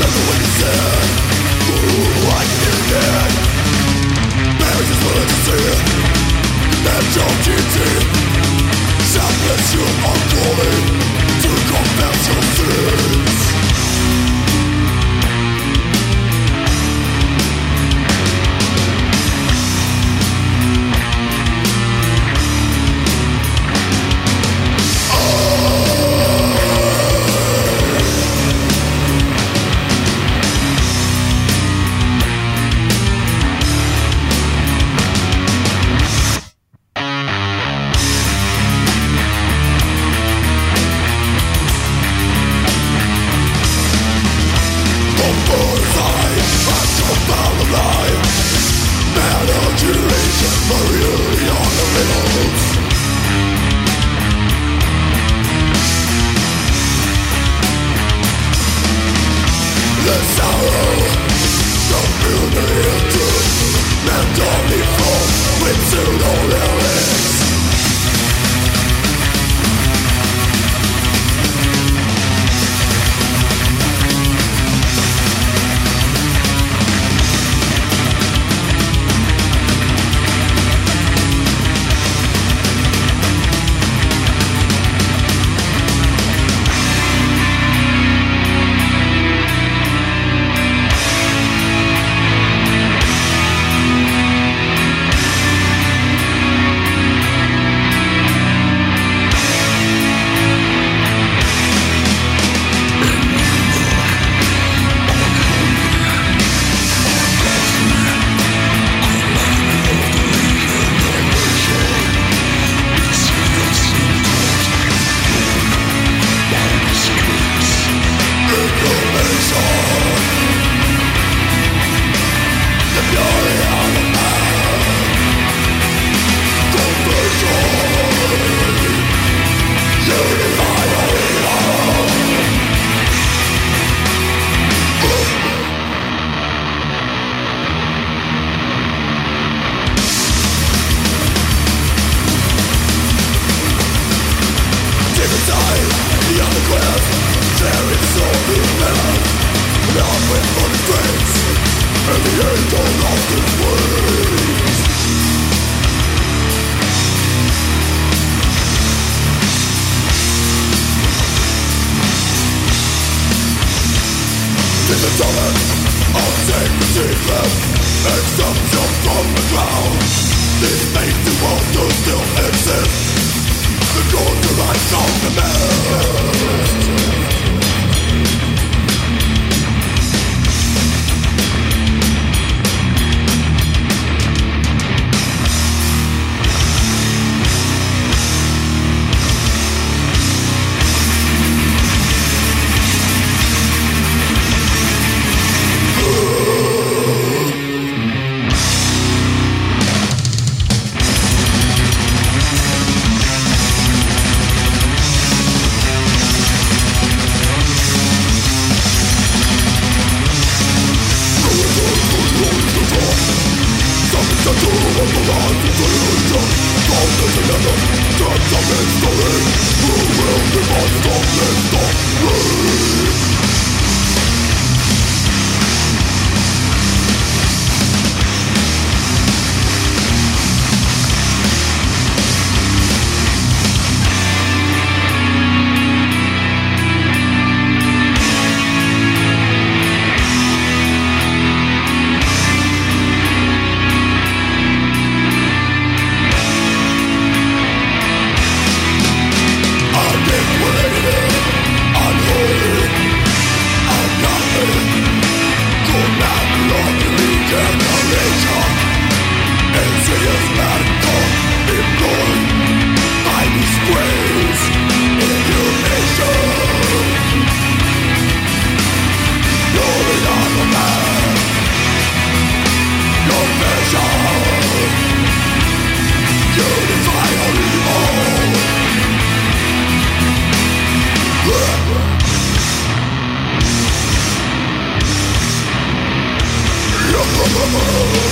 Oh,